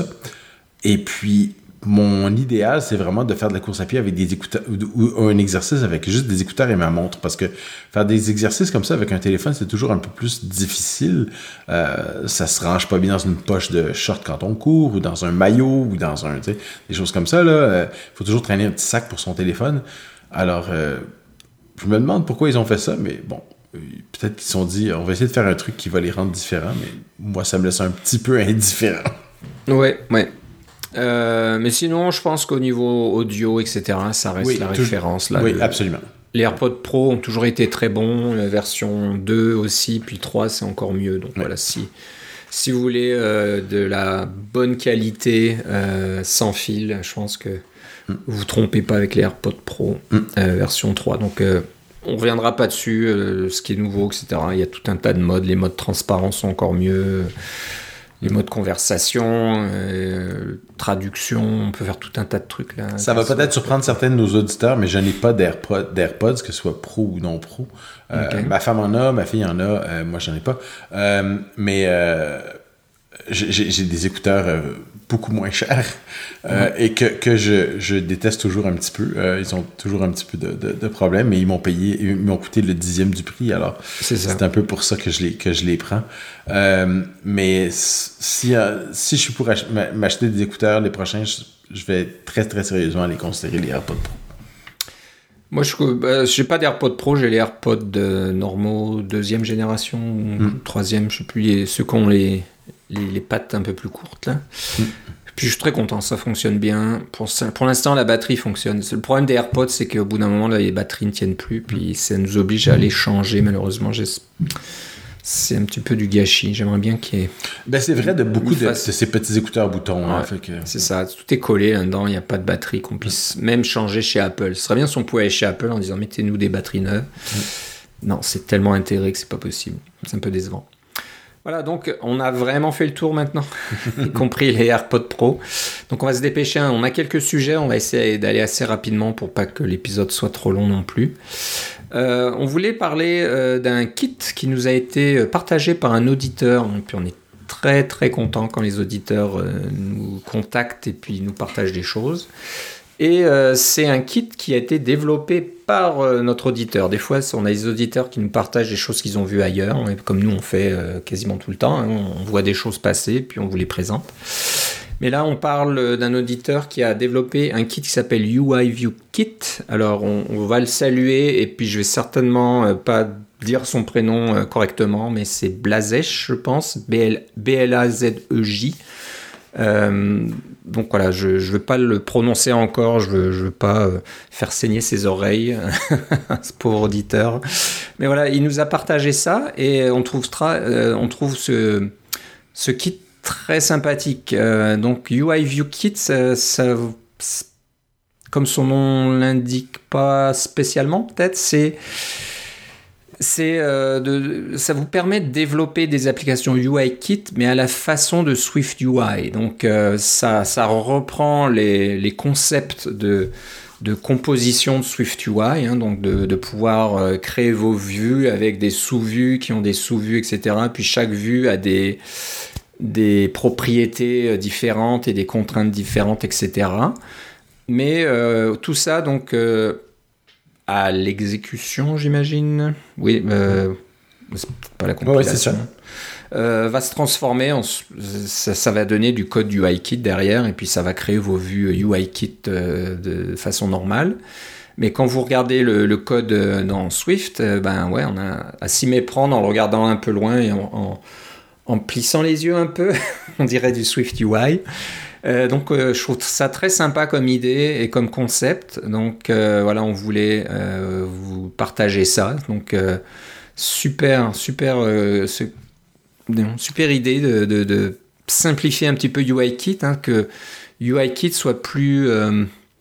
Et puis, mon idéal, c'est vraiment de faire de la course à pied avec des écouteurs ou, ou un exercice avec juste des écouteurs et ma montre. Parce que faire des exercices comme ça avec un téléphone, c'est toujours un peu plus difficile. Euh, ça se range pas bien dans une poche de short quand on court ou dans un maillot ou dans un, tu sais, des choses comme ça. Il euh, faut toujours traîner un petit sac pour son téléphone. Alors, euh, je me demande pourquoi ils ont fait ça, mais bon, peut-être qu'ils se sont dit, on va essayer de faire un truc qui va les rendre différents, mais moi, ça me laisse un petit peu indifférent. Ouais, ouais. Euh, mais sinon, je pense qu'au niveau audio, et cetera, ça reste oui, la tout... référence. Là, oui, le, absolument. Les AirPods Pro ont toujours été très bons, la version deux aussi, puis trois c'est encore mieux. Donc ouais. voilà, si, si vous voulez euh, de la bonne qualité euh, sans fil, je pense que mm. vous vous trompez pas avec les AirPods Pro mm. euh, version trois. Donc euh, on ne reviendra pas dessus, euh, ce qui est nouveau, et cetera. Il y a tout un tas de modes, les modes transparents sont encore mieux. Les modes conversation, euh, traduction, on peut faire tout un tas de trucs là. Ça va peut-être surprendre certains de nos auditeurs, mais je n'ai pas d'AirPods, d'AirPods, que ce soit pro ou non pro. Euh, okay. Ma femme en a, ma fille en a, euh, moi j'en ai pas. Euh, mais euh, j'ai, j'ai des écouteurs euh, beaucoup moins chers euh, mm-hmm. et que, que je, je déteste toujours un petit peu. Euh, ils ont toujours un petit peu de, de, de problèmes, mais ils m'ont payé, ils m'ont coûté le dixième du prix, alors c'est, c'est un peu pour ça que je les, que je les prends. Euh, mais si, euh, si je suis pour ach- m'acheter des écouteurs les prochains, je, je vais très très sérieusement les considérer les AirPods Pro. Moi, je n'ai bah, pas d'AirPods Pro, j'ai les AirPods de normaux deuxième génération, mm. troisième, je ne sais plus, les, ceux qui ont les, les, les pattes un peu plus courtes là. Mm. Puis je suis très content, ça fonctionne bien. Pour, pour l'instant, la batterie fonctionne. Le problème des AirPods, c'est qu'au bout d'un moment, là, les batteries ne tiennent plus, puis ça nous oblige à les changer. Malheureusement, j'ai... c'est un petit peu du gâchis. J'aimerais bien qu'il y ait... Ben, c'est vrai de beaucoup de, fasse... de ces petits écouteurs boutons. Ouais, hein, fait que... C'est ça, tout est collé là-dedans, il n'y a pas de batterie qu'on puisse même changer chez Apple. Ce serait bien si on pouvait aller chez Apple en disant mettez-nous des batteries neuves. Mm. Non, c'est tellement intégré que c'est pas possible. C'est un peu décevant. Voilà, donc on a vraiment fait le tour maintenant, y compris les AirPods Pro. Donc on va se dépêcher, on a quelques sujets, on va essayer d'aller assez rapidement pour pas que l'épisode soit trop long non plus. Euh, on voulait parler euh, d'un kit qui nous a été partagé par un auditeur, et puis on est très très content quand les auditeurs euh, nous contactent et puis nous partagent des choses. Et euh, c'est un kit qui a été développé par euh, notre auditeur. Des fois, on a des auditeurs qui nous partagent des choses qu'ils ont vues ailleurs, comme nous on fait euh, quasiment tout le temps. Hein, on voit des choses passer, puis on vous les présente. Mais là, on parle d'un auditeur qui a développé un kit qui s'appelle U I View Kit. Alors, on, on va le saluer, et puis je vais certainement euh, pas dire son prénom euh, correctement, mais c'est Blazesh, je pense, B L A Z E J. Euh, donc voilà, je ne veux pas le prononcer encore, je veux, je veux pas euh, faire saigner ses oreilles, ce pauvre auditeur. Mais voilà, il nous a partagé ça et on trouve, tra- euh, on trouve ce, ce kit très sympathique. Euh, donc U I View Kit, ça, ça, comme son nom l'indique pas spécialement, peut-être, c'est... C'est, euh, de, ça vous permet de développer des applications U I Kit, mais à la façon de Swift U I. Donc, euh, ça, ça reprend les, les concepts de, de composition de Swift U I, hein, donc de, de pouvoir euh, créer vos vues avec des sous-vues qui ont des sous-vues, et cetera. Puis chaque vue a des, des propriétés différentes et des contraintes différentes, et cetera. Mais euh, tout ça, donc... Euh, à l'exécution, j'imagine. Oui, euh, c'est peut-être pas la compilation. Ouais, c'est ça. Euh, va se transformer, en, ça, ça va donner du code U I Kit derrière, et puis ça va créer vos vues U I Kit euh, de façon normale. Mais quand vous regardez le, le code dans Swift, euh, ben ouais, on a à s'y méprendre en le regardant un peu loin et en, en, en plissant les yeux un peu, on dirait du Swift U I. Euh, donc euh, je trouve ça très sympa comme idée et comme concept. Donc euh, voilà, on voulait euh, vous partager ça. Donc euh, super, super, euh, ce, non, super idée de, de, de simplifier un petit peu U I Kit, hein, que U I Kit soit plus euh,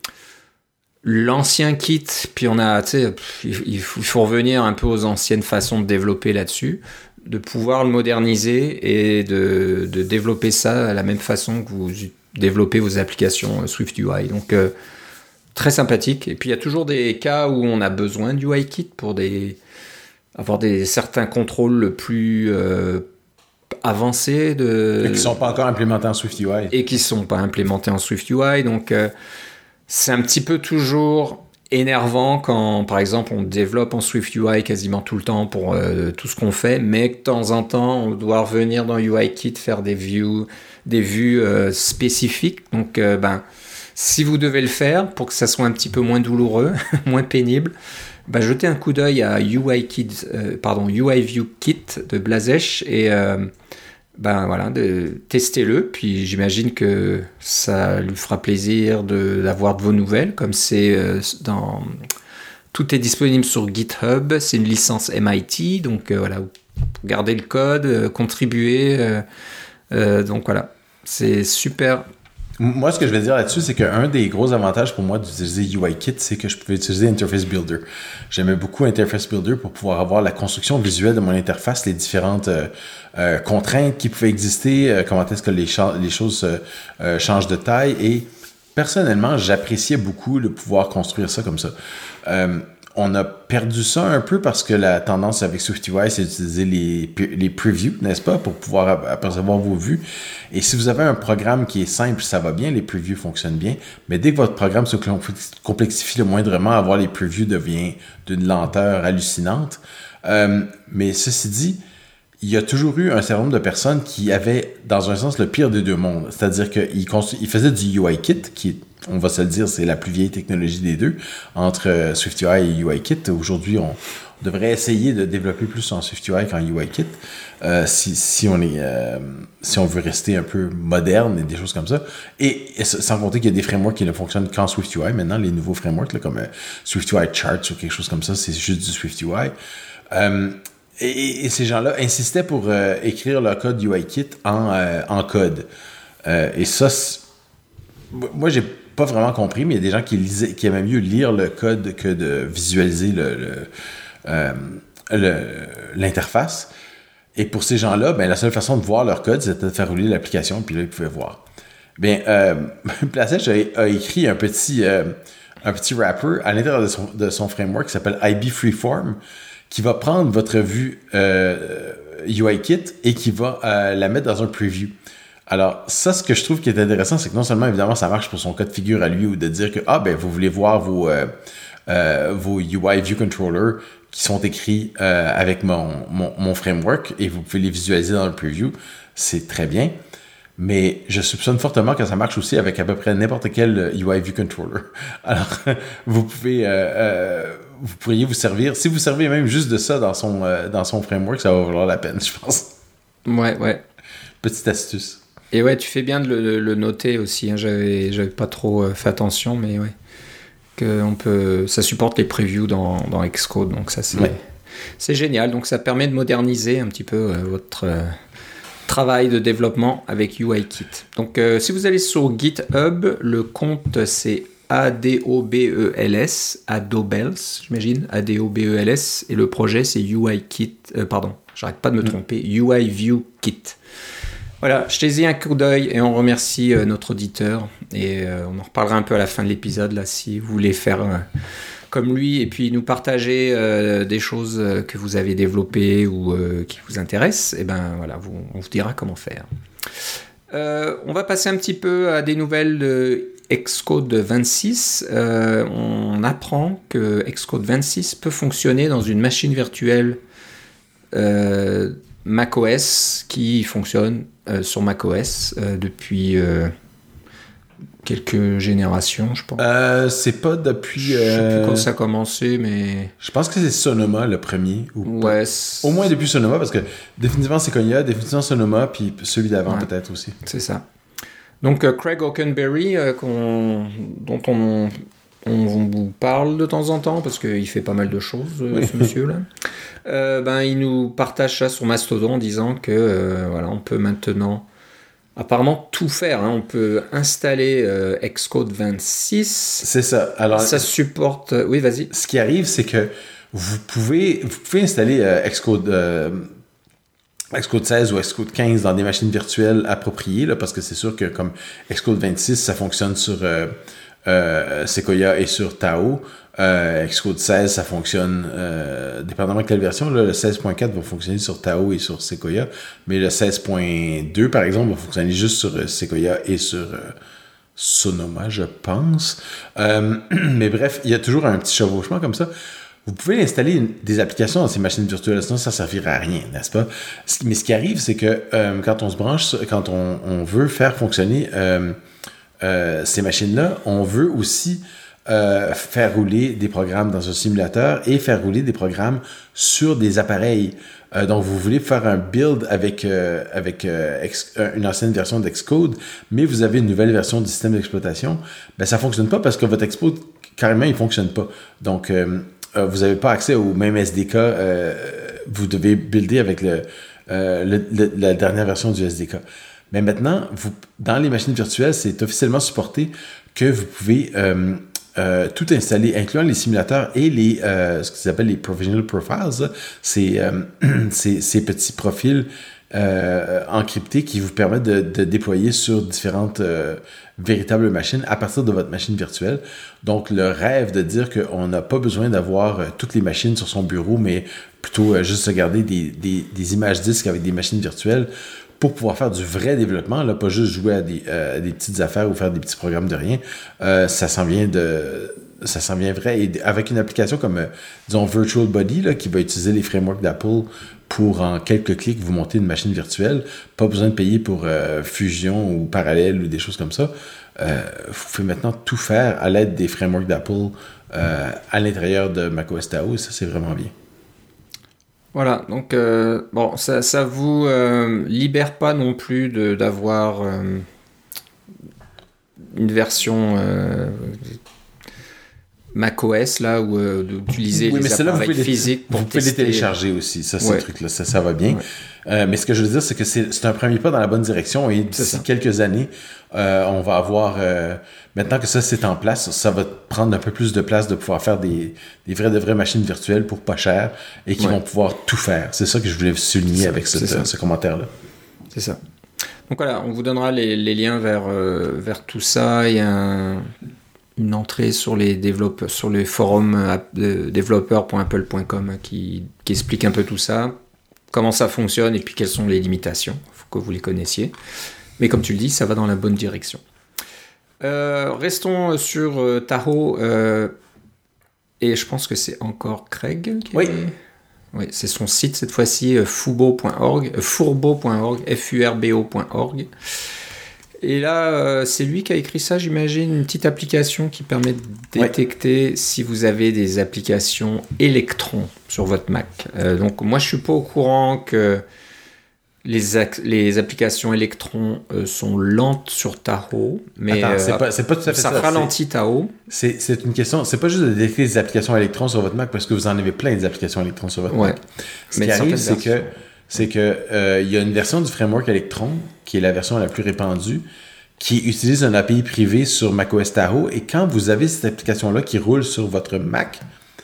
l'ancien kit. Puis on a, tu sais, il faut, il faut revenir un peu aux anciennes façons de développer là-dessus, de pouvoir le moderniser et de, de développer ça à la même façon que vous développer vos applications Swift U I. Donc, euh, très sympathique. Et puis, il y a toujours des cas où on a besoin du U I Kit pour des, avoir des, certains contrôles plus euh, avancés. De, et qui ne sont pas encore implémentés en Swift U I. Et qui ne sont pas implémentés en Swift U I. Donc, euh, c'est un petit peu toujours énervant quand, par exemple, on développe en Swift U I quasiment tout le temps pour euh, tout ce qu'on fait, mais que de temps en temps, on doit revenir dans U I Kit faire des views, des vues euh, spécifiques. Donc, euh, ben, si vous devez le faire pour que ça soit un petit peu moins douloureux, moins pénible, ben, jetez un coup d'œil à U I Kit, euh, pardon, U I View Kit de Blazesh et euh, ben voilà, de, testez-le. Puis j'imagine que ça lui fera plaisir de, d'avoir de vos nouvelles, comme c'est euh, dans tout est disponible sur GitHub. C'est une licence M I T, donc euh, voilà, vous gardez le code, euh, contribuez. Euh, euh, donc voilà, c'est super. Moi, ce que je vais dire là-dessus, c'est qu'un des gros avantages pour moi d'utiliser UIKit, c'est que je pouvais utiliser Interface Builder. J'aimais beaucoup Interface Builder pour pouvoir avoir la construction visuelle de mon interface, les différentes euh, euh, contraintes qui pouvaient exister, euh, comment est-ce que les, cha- les choses euh, euh, changent de taille. Et personnellement, j'appréciais beaucoup de pouvoir construire ça comme ça. Euh, On a perdu ça un peu parce que la tendance avec SwiftUI, c'est d'utiliser les, les previews, n'est-ce pas, pour pouvoir apercevoir vos vues. Et si vous avez un programme qui est simple, ça va bien, les previews fonctionnent bien. Mais dès que votre programme se complexifie le moindrement, avoir les previews devient d'une lenteur hallucinante. Euh, mais ceci dit, il y a toujours eu un certain nombre de personnes qui avaient, dans un sens, le pire des deux mondes. C'est-à-dire qu'ils constru- ils faisaient du UIKit, qui est, on va se le dire, c'est la plus vieille technologie des deux, entre euh, SwiftUI et UIKit. Aujourd'hui, on devrait essayer de développer plus en SwiftUI qu'en UIKit, euh, si, si, on est, euh, si on veut rester un peu moderne et des choses comme ça. Et, et sans compter qu'il y a des frameworks qui ne fonctionnent qu'en SwiftUI. Maintenant, les nouveaux frameworks, là, comme euh, SwiftUI Charts ou quelque chose comme ça, c'est juste du SwiftUI. Euh, Et, et ces gens-là insistaient pour euh, écrire leur code UIKit en, euh, en code. Euh, et ça, moi, j'ai pas vraiment compris, mais il y a des gens qui, lisaient, qui aimaient mieux lire le code que de visualiser le, le, euh, le, l'interface. Et pour ces gens-là, ben, la seule façon de voir leur code, c'était de faire rouler l'application, puis là, ils pouvaient voir. Bien, euh, Placech a, a écrit un petit, euh, un petit wrapper à l'intérieur de son, de son framework qui s'appelle I B Freeform, qui va prendre votre vue euh, UIKit et qui va euh, la mettre dans un preview. Alors, ça, ce que je trouve qui est intéressant, c'est que non seulement, évidemment, ça marche pour son cas de figure à lui, ou de dire que, ah, ben, vous voulez voir vos, euh, euh, vos U I View Controller qui sont écrits euh, avec mon, mon, mon framework, et vous pouvez les visualiser dans le preview. C'est très bien. Mais je soupçonne fortement que ça marche aussi avec à peu près n'importe quel U I View Controller. Alors, vous pouvez... Euh, euh, vous pourriez vous servir, si vous servez même juste de ça dans son, euh, dans son framework, ça va valoir la peine, je pense. Ouais, ouais. Petite astuce. Et ouais, tu fais bien de le, le noter aussi, hein. J'avais, j'avais pas trop euh, fait attention, mais ouais. Que on peut, ça supporte les previews dans, dans Xcode, donc ça c'est, ouais. c'est génial. Donc ça permet de moderniser un petit peu euh, votre euh, travail de développement avec UIKit. Donc euh, si vous allez sur GitHub, le compte c'est A D O B E L S, Adobels, j'imagine, A D O B E L S, et le projet c'est UIKit, euh, pardon, j'arrête pas de me tromper, U I View Kit. Voilà, jetez-y un coup d'œil et on remercie euh, notre auditeur, et euh, on en reparlera un peu à la fin de l'épisode, là, si vous voulez faire euh, comme lui, et puis nous partager euh, des choses que vous avez développées ou euh, qui vous intéressent, et ben voilà, vous, on vous dira comment faire. Euh, on va passer un petit peu à des nouvelles de Xcode vingt-six. Euh, on apprend que Xcode vingt-six peut fonctionner dans une machine virtuelle euh, macOS qui fonctionne euh, sur macOS euh, depuis euh, quelques générations, je pense. Euh, c'est pas depuis... Euh... Je sais plus quand ça a euh... commencé, mais... Je pense que c'est Sonoma le premier. Ou ouais. Au moins depuis Sonoma, parce que définitivement c'est Konya, définitivement Sonoma, puis celui d'avant ouais. peut-être aussi. C'est ça. Donc euh, Craig Hockenberry, euh, qu'on, dont on, on vous parle de temps en temps, parce qu'il fait pas mal de choses, euh, ce monsieur-là, euh, ben, il nous partage ça sur Mastodon en disant que euh, voilà, on peut maintenant apparemment tout faire. Hein. On peut installer euh, Xcode vingt-six. C'est ça. Alors, ça supporte... Euh, oui, vas-y. Ce qui arrive, c'est que vous pouvez, vous pouvez installer euh, Xcode... Euh, Xcode seize ou Xcode quinze dans des machines virtuelles appropriées, là, parce que c'est sûr que comme Xcode vingt-six, ça fonctionne sur euh, euh, Sequoia et sur Tao. Euh, Xcode seize, ça fonctionne, euh, dépendamment de quelle version, là, le seize point quatre va fonctionner sur Tao et sur Sequoia, mais le seize point deux, par exemple, va fonctionner juste sur euh, Sequoia et sur euh, Sonoma, je pense. Euh, mais bref, il y a toujours un petit chevauchement comme ça. Vous pouvez installer une, des applications dans ces machines virtuelles, sinon ça ne servira à rien, n'est-ce pas? Mais ce qui arrive, c'est que euh, quand on se branche, quand on, on veut faire fonctionner euh, euh, ces machines-là, on veut aussi euh, faire rouler des programmes dans un simulateur et faire rouler des programmes sur des appareils. Euh, donc, vous voulez faire un build avec, euh, avec euh, ex, une ancienne version d'Xcode, mais vous avez une nouvelle version du système d'exploitation, ben ça ne fonctionne pas parce que votre Xcode, carrément, il ne fonctionne pas. Donc, euh, euh, vous n'avez pas accès au même S D K. Euh, vous devez builder avec le, euh, le, le, la dernière version du S D K. Mais maintenant, vous, dans les machines virtuelles, c'est officiellement supporté que vous pouvez euh, euh, tout installer, incluant les simulateurs et les, euh, ce qu'ils appellent les provisional profiles. C'est euh, ces, ces petits profils euh, encryptés qui vous permettent de, de déployer sur différentes euh, véritables machines à partir de votre machine virtuelle. Donc, le rêve de dire qu'on n'a pas besoin d'avoir euh, toutes les machines sur son bureau, mais plutôt euh, juste regarder des, des, des images disques avec des machines virtuelles pour pouvoir faire du vrai développement, là, pas juste jouer à des, euh, à des petites affaires ou faire des petits programmes de rien, euh, ça s'en vient de... ça s'en vient vrai. Et avec une application comme, euh, disons, Virtual Body, là, qui va utiliser les frameworks d'Apple pour, en quelques clics, vous monter une machine virtuelle, pas besoin de payer pour euh, Fusion ou Parallel ou des choses comme ça. Euh, vous pouvez maintenant tout faire à l'aide des frameworks d'Apple euh, à l'intérieur de macOS Tahoe, et ça, c'est vraiment bien. Voilà, donc euh, bon, ça, ça vous euh, libère pas non plus de, d'avoir euh, une version euh, macOS là où euh, d'utiliser oui, les appareils là, physiques pour vous pouvez tester. les télécharger aussi, ça, ces ouais. trucs-là, ça, ça va bien. Ouais. Euh, mais ce que je veux dire, c'est que c'est, c'est un premier pas dans la bonne direction et d'ici quelques années, euh, on va avoir, euh, maintenant que ça c'est en place, ça va prendre un peu plus de place de pouvoir faire des, des vraies de vraies machines virtuelles pour pas cher et qui ouais. vont pouvoir tout faire. C'est ça que je voulais souligner ça, avec ce, ce commentaire-là. C'est ça. Donc voilà, on vous donnera les, les liens vers, euh, vers tout ça. Il y a un, une entrée sur les développeurs, sur les forums de développeurs point apple point com qui, qui explique un peu tout ça, comment ça fonctionne et puis quelles sont les limitations. Il faut que vous les connaissiez. Mais comme tu le dis, ça va dans la bonne direction. Euh, restons sur euh, Tahoe. Euh, et je pense que c'est encore Craig qui oui. est... oui, c'est son site cette fois-ci, euh, fubo point org, euh, fourbo point org, F U R B O point org. Et là, euh, c'est lui qui a écrit ça, j'imagine, une petite application qui permet de détecter ouais. si vous avez des applications Electron sur votre Mac. Euh, donc moi, je suis pas au courant que les, ac- les applications Electron euh, sont lentes sur Tahoe, mais Attends, euh, c'est pas, c'est pas tout à fait ça ça. ralentit c'est, Tahoe. C'est, c'est une question, c'est pas juste de détecter des applications Electron sur votre Mac parce que vous en avez plein des applications Electron sur votre ouais. Mac. Ce mais qui arrive, c'est versions. que c'est que euh, il y a une version du framework Electron qui est la version la plus répandue, qui utilise un A P I privé sur macOS Tahoe, et quand vous avez cette application-là qui roule sur votre Mac,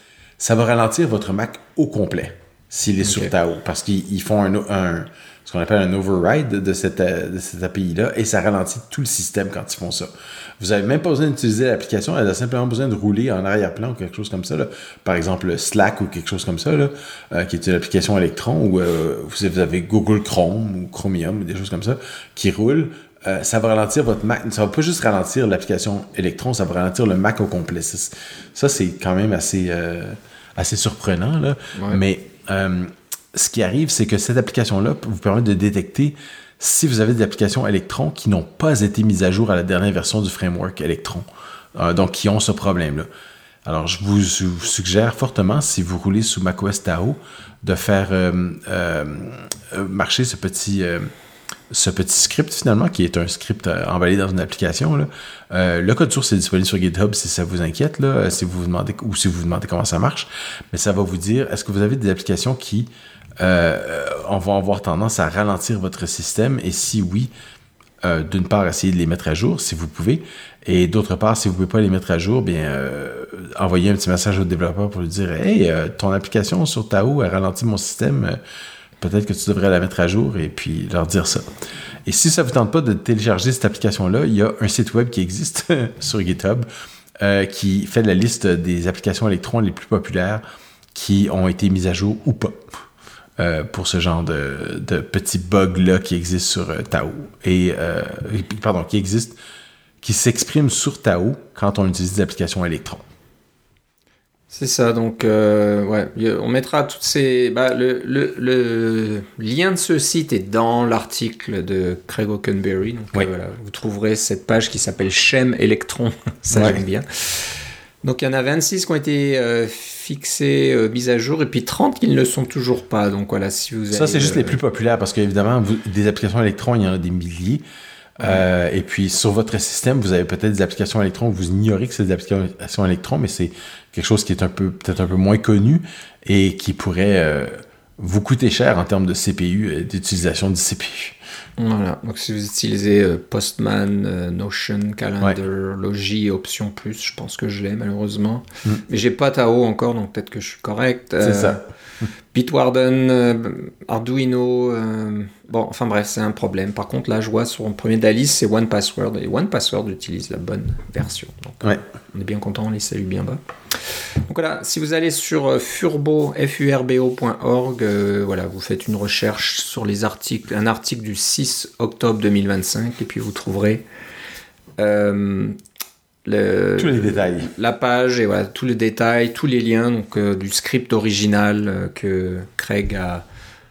ça va ralentir votre Mac au complet s'il est okay. sur Tahoe, parce qu'ils ils font un, un, ce qu'on appelle un override de cette, de cette A P I-là, et ça ralentit tout le système quand ils font ça. Vous n'avez même pas besoin d'utiliser l'application, elle a simplement besoin de rouler en arrière-plan ou quelque chose comme ça, là. Par exemple Slack ou quelque chose comme ça, là, euh, qui est une application Electron, ou euh, vous avez Google Chrome ou Chromium, ou des choses comme ça, qui roulent. Euh, ça va ralentir votre Mac. Ça va pas juste ralentir l'application Electron, ça va ralentir le Mac au complet. Ça, ça c'est quand même assez, euh, assez surprenant, là. Ouais. Mais euh, ce qui arrive, c'est que cette application-là vous permet de détecter si vous avez des applications Electron qui n'ont pas été mises à jour à la dernière version du framework Electron. Euh, donc, qui ont ce problème-là. Alors, je vous, je vous suggère fortement, si vous roulez sous macOS Tahoe, de faire euh, euh, marcher ce petit... Euh, ce petit script, finalement, qui est un script euh, emballé dans une application. Là. Euh, le code source est disponible sur GitHub si ça vous inquiète, là, si vous vous demandez, ou si vous vous demandez comment ça marche. Mais ça va vous dire, est-ce que vous avez des applications qui euh, vont avoir tendance à ralentir votre système? Et si oui, euh, d'une part, essayez de les mettre à jour, si vous pouvez. Et d'autre part, si vous ne pouvez pas les mettre à jour, bien, euh, envoyez un petit message au développeur pour lui dire « Hey, euh, ton application sur Tahoe a ralenti mon système. Euh, peut-être que tu devrais la mettre à jour » et puis leur dire ça. Et si ça ne vous tente pas de télécharger cette application-là, il y a un site web qui existe sur GitHub euh, qui fait la liste des applications Electron les plus populaires qui ont été mises à jour ou pas euh, pour ce genre de, de petits bugs-là qui existent sur euh, Tahoe. Et, euh, pardon, qui existent, qui s'expriment sur Tahoe quand on utilise des applications Electron. C'est ça, donc euh, ouais, on mettra toutes ces... Bah, le, le, le lien de ce site est dans l'article de Craig Hockenberry, donc oui. euh, voilà, vous trouverez cette page qui s'appelle Shem Electron, ça ouais. j'aime bien. Donc il y en a vingt-six qui ont été euh, fixés, euh, mis à jour, et puis trente qui ne le sont toujours pas, donc voilà, si vous avez... Ça, c'est juste euh... les plus populaires, parce qu'évidemment, vous, des applications Electron, il y en a des milliers. Ouais. Euh, et puis, sur votre système, vous avez peut-être des applications Electron, vous ignorez que c'est des applications Electron, mais c'est quelque chose qui est un peu, peut-être un peu moins connu et qui pourrait euh, vous coûter cher en termes de C P U et d'utilisation du C P U. Voilà, donc si vous utilisez euh, Postman, euh, Notion, Calendar, ouais. Logi, Option Plus, je pense que je l'ai malheureusement. Mm. Mais j'ai pas Tao encore, donc peut-être que je suis correct. C'est euh, ça. Bitwarden, euh, Arduino, euh, bon, enfin bref, c'est un problème. Par contre, là, je vois sur le premier de la liste, c'est one password, et one password utilise la bonne version. Donc, ouais. On est bien content, on les salue bien bas. Donc voilà, si vous allez sur furbo, f u r b o point org, euh, voilà, vous faites une recherche sur les articles, un article du six octobre deux mille vingt-cinq, et puis vous trouverez euh, le, tous les détails, la page et voilà tous les détails, tous les liens donc euh, du script original euh, que Craig a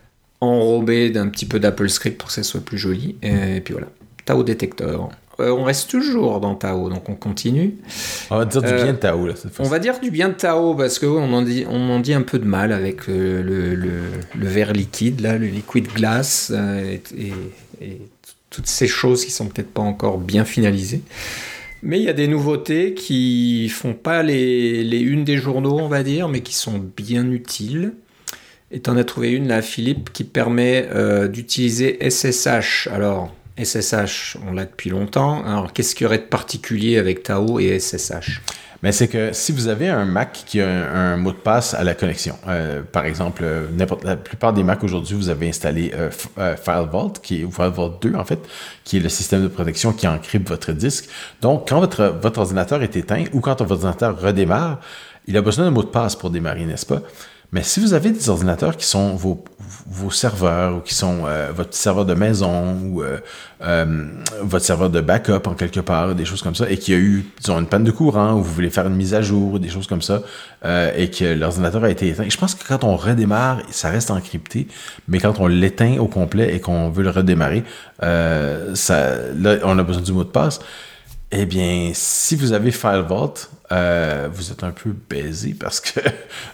enrobé d'un petit peu d'AppleScript pour que ça soit plus joli. Et, et puis voilà, Tao Detector. Euh, on reste toujours dans Tao, donc on continue. On va dire du bien de Tao là. Cette on va dire du bien de Tao parce que on en dit, on en dit un peu de mal avec euh, le, le, le verre liquide là, le liquid glass euh, et, et, et toutes ces choses qui sont peut-être pas encore bien finalisées. Mais il y a des nouveautés qui font pas les, les unes des journaux, on va dire, mais qui sont bien utiles. Et t'en as trouvé une là, Philippe, qui permet euh, d'utiliser S S H. Alors, S S H, on l'a depuis longtemps. Alors, qu'est-ce qu'il y aurait de particulier avec Tao et S S H ? Mais c'est que si vous avez un Mac qui a un, un mot de passe à la connexion, euh, par exemple, euh, n'importe, la plupart des Macs aujourd'hui, vous avez installé euh, f- euh, FileVault, qui est, ou FileVault deux en fait, qui est le système de protection qui encrypte votre disque. Donc, quand votre, votre ordinateur est éteint ou quand votre ordinateur redémarre, il a besoin d'un mot de passe pour démarrer, n'est-ce pas? Mais si vous avez des ordinateurs qui sont vos, vos serveurs ou qui sont euh, votre serveur de maison ou euh, euh, votre serveur de backup en quelque part, des choses comme ça, et qu'il y a eu, disons, une panne de courant ou vous voulez faire une mise à jour, des choses comme ça, euh, et que l'ordinateur a été éteint. Je pense que quand on redémarre, ça reste encrypté, mais quand on l'éteint au complet et qu'on veut le redémarrer, euh, ça, là, on a besoin du mot de passe. Eh bien, si vous avez FileVault, euh, vous êtes un peu baisé parce que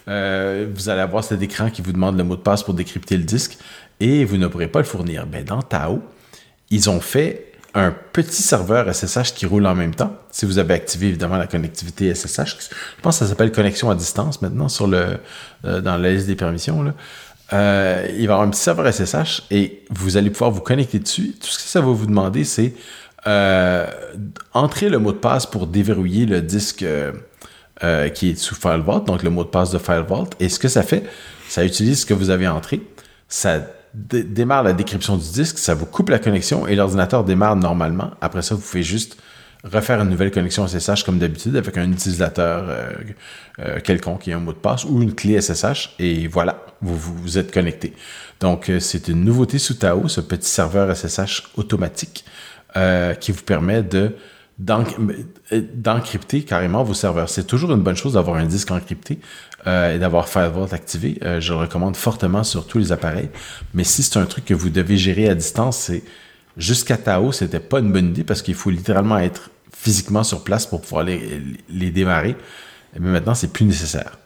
euh, vous allez avoir cet écran qui vous demande le mot de passe pour décrypter le disque et vous ne pourrez pas le fournir. Ben, dans Tao, ils ont fait un petit serveur S S H qui roule en même temps. Si vous avez activé évidemment la connectivité S S H, je pense que ça s'appelle connexion à distance maintenant sur le, euh, dans la liste des permissions, là. Euh, il va y avoir un petit serveur S S H et vous allez pouvoir vous connecter dessus. Tout ce que ça va vous demander, c'est Euh, entrez le mot de passe pour déverrouiller le disque euh, euh, qui est sous FileVault, donc le mot de passe de FileVault. Et ce que ça fait, ça utilise ce que vous avez entré, ça d- démarre la décryption du disque, ça vous coupe la connexion et l'ordinateur démarre normalement. Après ça, vous pouvez juste refaire une nouvelle connexion S S H comme d'habitude avec un utilisateur euh, euh, quelconque qui a un mot de passe ou une clé S S H et voilà, vous, vous, vous êtes connecté. Donc, euh, c'est une nouveauté sous Tao, ce petit serveur S S H automatique. Euh, qui vous permet de, d'enc- d'encrypter carrément vos serveurs. C'est toujours une bonne chose d'avoir un disque encrypté euh, et d'avoir FileVault activé. Euh, je le recommande fortement sur tous les appareils. Mais si c'est un truc que vous devez gérer à distance, c'est jusqu'à Tao, c'était pas une bonne idée parce qu'il faut littéralement être physiquement sur place pour pouvoir les, les démarrer. Mais maintenant, c'est plus nécessaire.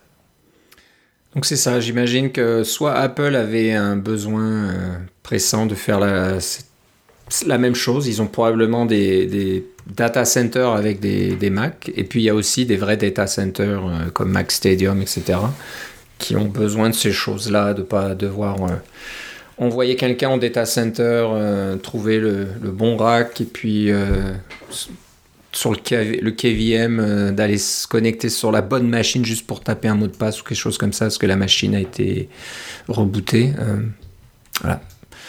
Donc c'est ça, j'imagine que soit Apple avait un besoin euh, pressant de faire la... la même chose, ils ont probablement des, des data centers avec des, des Mac, et puis il y a aussi des vrais data centers euh, comme Mac Stadium, et cetera, qui ont besoin de ces choses-là, de ne pas devoir euh, envoyer quelqu'un en data center, euh, trouver le, le bon rack, et puis euh, sur le, K V, le K V M, euh, d'aller se connecter sur la bonne machine juste pour taper un mot de passe ou quelque chose comme ça, parce que la machine a été rebootée. Euh, voilà.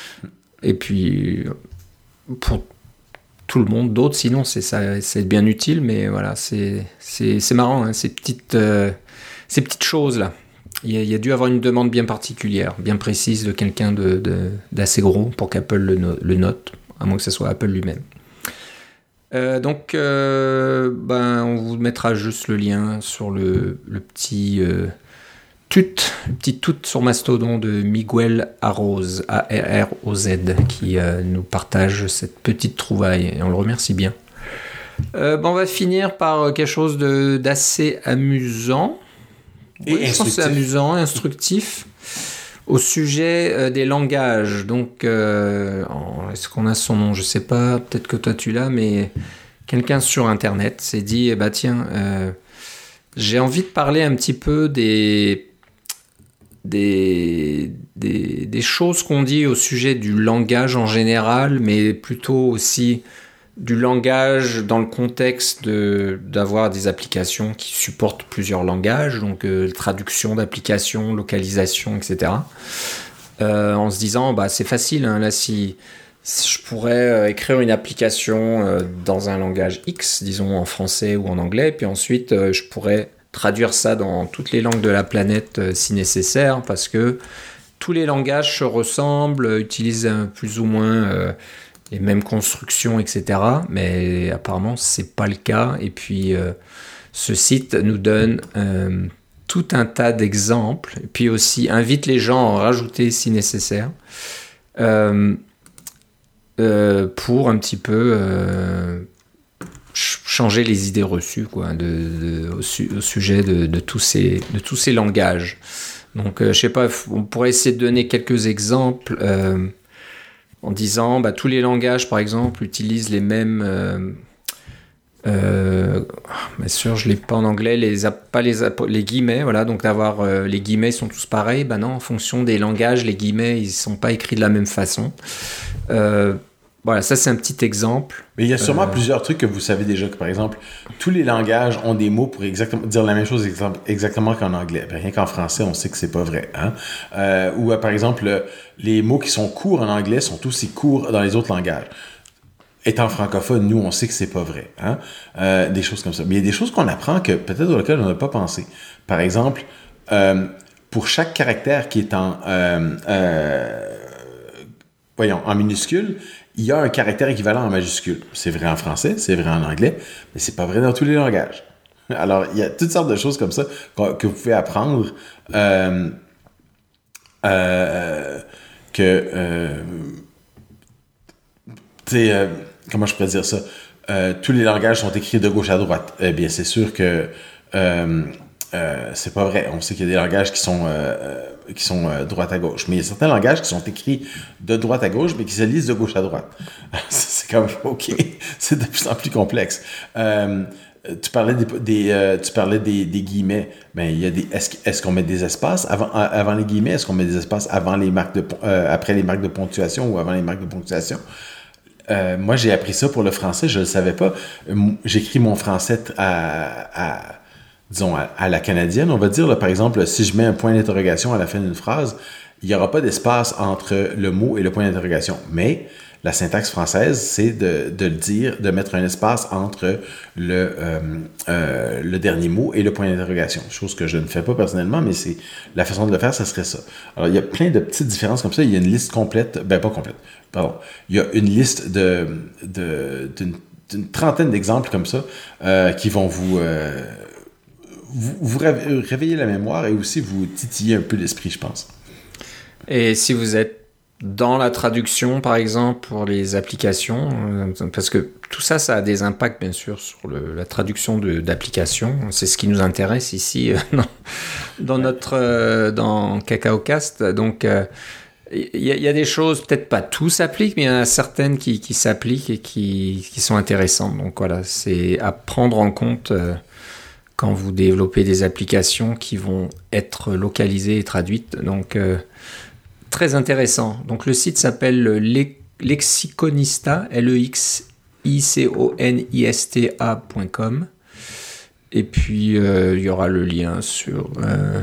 Et puis... pour tout le monde, d'autres sinon c'est, ça, c'est bien utile, mais voilà, c'est, c'est, c'est marrant, hein, ces, petites, euh, ces petites choses là. Il y, a, il y a dû avoir une demande bien particulière, bien précise de quelqu'un de, de, d'assez gros pour qu'Apple le, no- le note, à moins que ce soit Apple lui-même. Euh, donc euh, ben, on vous mettra juste le lien sur le, le petit euh, tut, le petit tout sur Mastodon de Miguel Arroz, A R R O Z, qui euh, nous partage cette petite trouvaille, et on le remercie bien. Euh, ben on va finir par quelque chose de, d'assez amusant. Et ouais, je pense que c'est amusant, instructif. au sujet euh, des langages, donc euh, en, est-ce qu'on a son nom? Je sais pas, peut-être que toi tu l'as, mais quelqu'un sur Internet s'est dit, eh ben, tiens, euh, j'ai envie de parler un petit peu des, des, des, des choses qu'on dit au sujet du langage en général, mais plutôt aussi du langage dans le contexte de, d'avoir des applications qui supportent plusieurs langages, donc euh, traduction d'applications, localisation, et cetera. Euh, en se disant, bah, c'est facile, hein, là, si, si je pourrais euh, écrire une application euh, dans un langage X, disons en français ou en anglais, puis ensuite euh, je pourrais traduire ça dans toutes les langues de la planète euh, si nécessaire, parce que tous les langages se ressemblent, utilisent euh, plus ou moins... Euh, les mêmes constructions, et cetera. Mais apparemment, c'est pas le cas. Et puis, euh, ce site nous donne euh, tout un tas d'exemples. Et puis aussi, invite les gens à en rajouter si nécessaire. Euh, euh, pour un petit peu euh, changer les idées reçues, quoi, de, de, au, su- au sujet de, de, tous ces, de tous ces langages. Donc, euh, je sais pas, on pourrait essayer de donner quelques exemples. Euh, en disant, bah, tous les langages, par exemple, utilisent les mêmes... Euh, euh, bien sûr, je ne l'ai pas en anglais, les, pas les, les guillemets, voilà, donc d'avoir euh, les guillemets sont tous pareils, bah non, en fonction des langages, les guillemets, ils ne sont pas écrits de la même façon. Euh, voilà, ça c'est un petit exemple. Mais il y a sûrement euh, plusieurs trucs que vous savez déjà, que par exemple, tous les langages ont des mots pour exactement, dire la même chose exactement qu'en anglais. Rien qu'en français, on sait que c'est pas vrai. Hein? Euh, ou par exemple, les mots qui sont courts en anglais sont aussi courts dans les autres langages. Étant francophone, nous, on sait que c'est pas vrai. Hein? Euh, des choses comme ça. Mais il y a des choses qu'on apprend que peut-être auxquelles on n'a pas pensé. Par exemple, euh, pour chaque caractère qui est en... Euh, euh, voyons, en minuscule, il y a un caractère équivalent en majuscule. C'est vrai en français, c'est vrai en anglais, mais c'est pas vrai dans tous les langages. Alors, il y a toutes sortes de choses comme ça que vous pouvez apprendre euh, euh, que... Euh, tu sais, euh, comment je pourrais dire ça? Euh, tous les langages sont écrits de gauche à droite. Eh bien, c'est sûr que euh, euh, c'est pas vrai. On sait qu'il y a des langages qui sont... Euh, qui sont euh, droite à gauche. Mais il y a certains langages qui sont écrits de droite à gauche, mais qui se lisent de gauche à droite. C'est comme, OK, c'est de plus en plus complexe. Euh, tu parlais des, des, euh, tu parlais des, des guillemets. Ben, il y a des, est-ce, est-ce qu'on met des espaces avant, avant les guillemets? Est-ce qu'on met des espaces avant les marques de, euh, après les marques de ponctuation ou avant les marques de ponctuation? Euh, moi, j'ai appris ça pour le français, je ne le savais pas. J'écris mon français à... à disons, à, à la canadienne, on va dire, là, par exemple, si je mets un point d'interrogation à la fin d'une phrase, il n'y aura pas d'espace entre le mot et le point d'interrogation. Mais la syntaxe française, c'est de, de le dire, de mettre un espace entre le, euh, euh, le dernier mot et le point d'interrogation. Chose que je ne fais pas personnellement, mais c'est la façon de le faire, ça serait ça. Alors, il y a plein de petites différences comme ça. Il y a une liste complète, ben pas complète, pardon. Il y a une liste de, de, d'une, d'une trentaine d'exemples comme ça euh, qui vont vous... Euh, Vous, vous réveillez la mémoire et aussi vous titillez un peu l'esprit, je pense. Et si vous êtes dans la traduction, par exemple, pour les applications, euh, parce que tout ça, ça a des impacts, bien sûr, sur le, la traduction de, d'applications. C'est ce qui nous intéresse ici, euh, dans, dans ouais. notre... Euh, dans CacaoCast. Donc, il euh, y, y a des choses, peut-être pas tout s'applique, mais il y en a certaines qui, qui s'appliquent et qui, qui sont intéressantes. Donc, voilà, c'est à prendre en compte... Euh, quand vous développez des applications qui vont être localisées et traduites. Donc, euh, très intéressant. Donc, le site s'appelle le Lexiconista, L E X I C O N I S T A point com. Et puis, euh, il y aura le lien sur euh,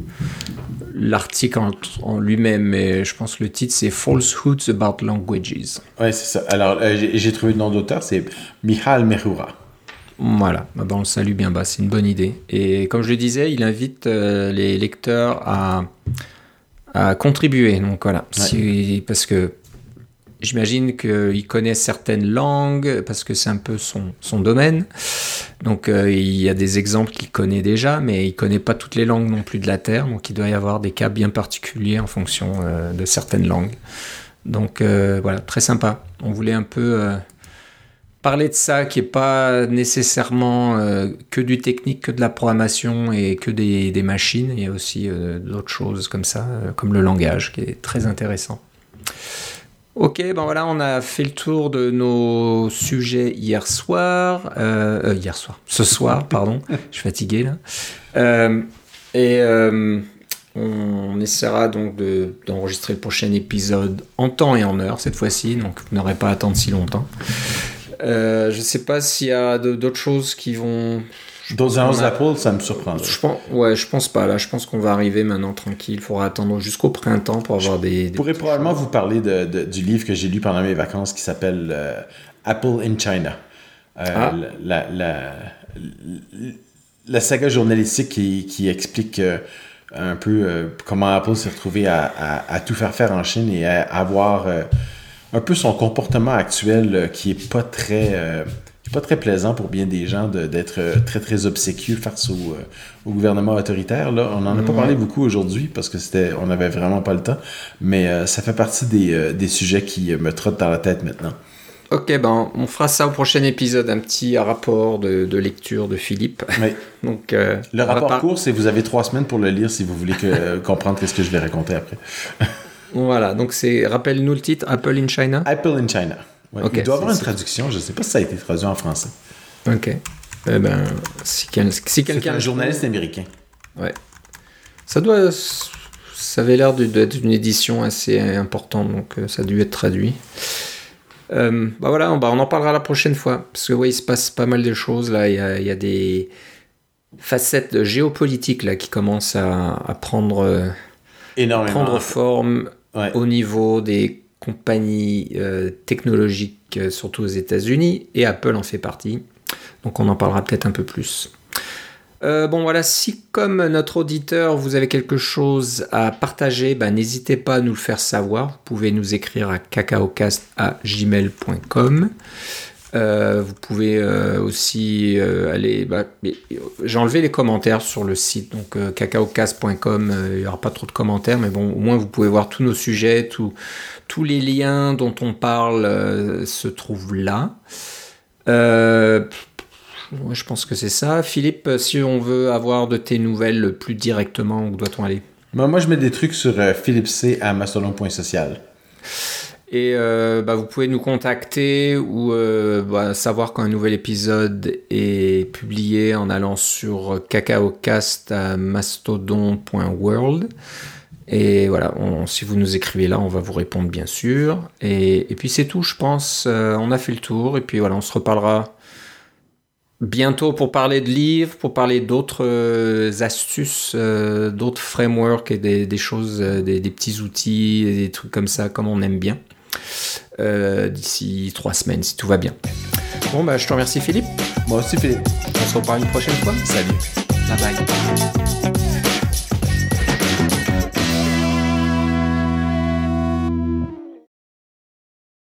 l'article en, en lui-même. Mais je pense que le titre, c'est « Falsehoods about Languages ». Oui, c'est ça. Alors, euh, j'ai, j'ai trouvé le nom d'auteur, c'est Michal Mehura. Voilà, ben on le salue bien bas, c'est une bonne idée. Et comme je le disais, il invite euh, les lecteurs à, à contribuer. Donc voilà, ouais. si, parce que j'imagine qu'il connaît certaines langues, parce que c'est un peu son, son domaine. Donc euh, il y a des exemples qu'il connaît déjà, mais il ne connaît pas toutes les langues non plus de la Terre. Donc il doit y avoir des cas bien particuliers en fonction euh, de certaines langues. Donc euh, voilà, très sympa. On voulait un peu... Euh, parler de ça qui n'est pas nécessairement euh, que du technique, que de la programmation et que des, des machines. Il y a aussi euh, d'autres choses comme ça, euh, comme le langage, qui est très intéressant. Ok, ben voilà, on a fait le tour de nos sujets hier soir. Euh, euh, hier soir, ce soir, pardon. Je suis fatigué là. Euh, et euh, on essaiera donc de, d'enregistrer le prochain épisode en temps et en heure cette fois-ci, donc vous n'aurez pas à attendre si longtemps. Euh, je sais pas s'il y a de, d'autres choses qui vont... D'autres annonces d'Apple, ça me surprendrait. Je pense, ouais, je pense pas. Là, je pense qu'on va arriver maintenant tranquille. Il faudra attendre jusqu'au printemps pour avoir des... des je pourrais probablement choses. Vous parler de, de, du livre que j'ai lu pendant mes vacances qui s'appelle euh, Apple in China. Euh, ah. la, la, la, la saga journalistique qui, qui explique euh, un peu euh, comment Apple s'est retrouvé à, à, à tout faire faire en Chine et à avoir... Euh, un peu son comportement actuel euh, qui est pas très euh, qui est pas très plaisant pour bien des gens de, d'être euh, très très obséquieux face au, euh, au gouvernement autoritaire. Là, on n'en a pas parlé beaucoup aujourd'hui parce que c'était on n'avait vraiment pas le temps, mais euh, ça fait partie des, euh, des sujets qui me trottent dans la tête maintenant. Ok, ben on fera ça au prochain épisode, un petit rapport de, de lecture de Philippe. Oui. Donc, euh, le rapport par... court, c'est vous avez trois semaines pour le lire si vous voulez que, comprendre ce que je vais raconter après. Voilà, donc c'est, rappelle-nous le titre, Apple in China. Apple in China. Ouais. Okay, il doit y avoir une traduction, je ne sais pas si ça a été traduit en français. Ok. Eh ben, si, quel, si quelqu'un... C'est un journaliste américain. Ouais. Ça doit... Ça avait l'air d'être une édition assez importante, donc ça a dû être traduit. Euh, bah voilà, on, bah on en parlera la prochaine fois, parce que ouais, il se passe pas mal de choses, là, il y a, il y a des facettes géopolitiques, là, qui commencent à, à prendre... Euh, Énormément. prendre forme... Ouais. Au niveau des compagnies euh, technologiques, euh, surtout aux États-Unis, et Apple en fait partie. Donc on en parlera peut-être un peu plus. Euh, bon voilà, si comme notre auditeur, vous avez quelque chose à partager, bah, n'hésitez pas à nous le faire savoir. Vous pouvez nous écrire à cacaocast arobase gmail point com. Euh, vous pouvez euh, aussi euh, aller... Bah, j'ai enlevé les commentaires sur le site, donc euh, cacaocast point com, il n'y aura pas trop de commentaires, mais bon, au moins vous pouvez voir tous nos sujets, tout, tous les liens dont on parle euh, se trouvent là. Euh, je pense que c'est ça. Philippe, si on veut avoir de tes nouvelles plus directement, où doit-on aller ? Moi, moi je mets des trucs sur euh, philippe c à mastodon point social. Et euh, bah, vous pouvez nous contacter ou euh, bah, savoir quand un nouvel épisode est publié en allant sur cacaocast à mastodon point world. Et voilà, on, si vous nous écrivez là, on va vous répondre bien sûr. Et, et puis c'est tout, je pense. Euh, on a fait le tour. Et puis voilà, on se reparlera bientôt pour parler de livres, pour parler d'autres euh, astuces, euh, d'autres frameworks et des, des choses, euh, des, des petits outils, des trucs comme ça, comme on aime bien. Euh, d'ici trois semaines, si tout va bien. Bon, bah, je te remercie, Philippe. Moi aussi, Philippe. On se reparle une prochaine fois. Salut. Bye bye.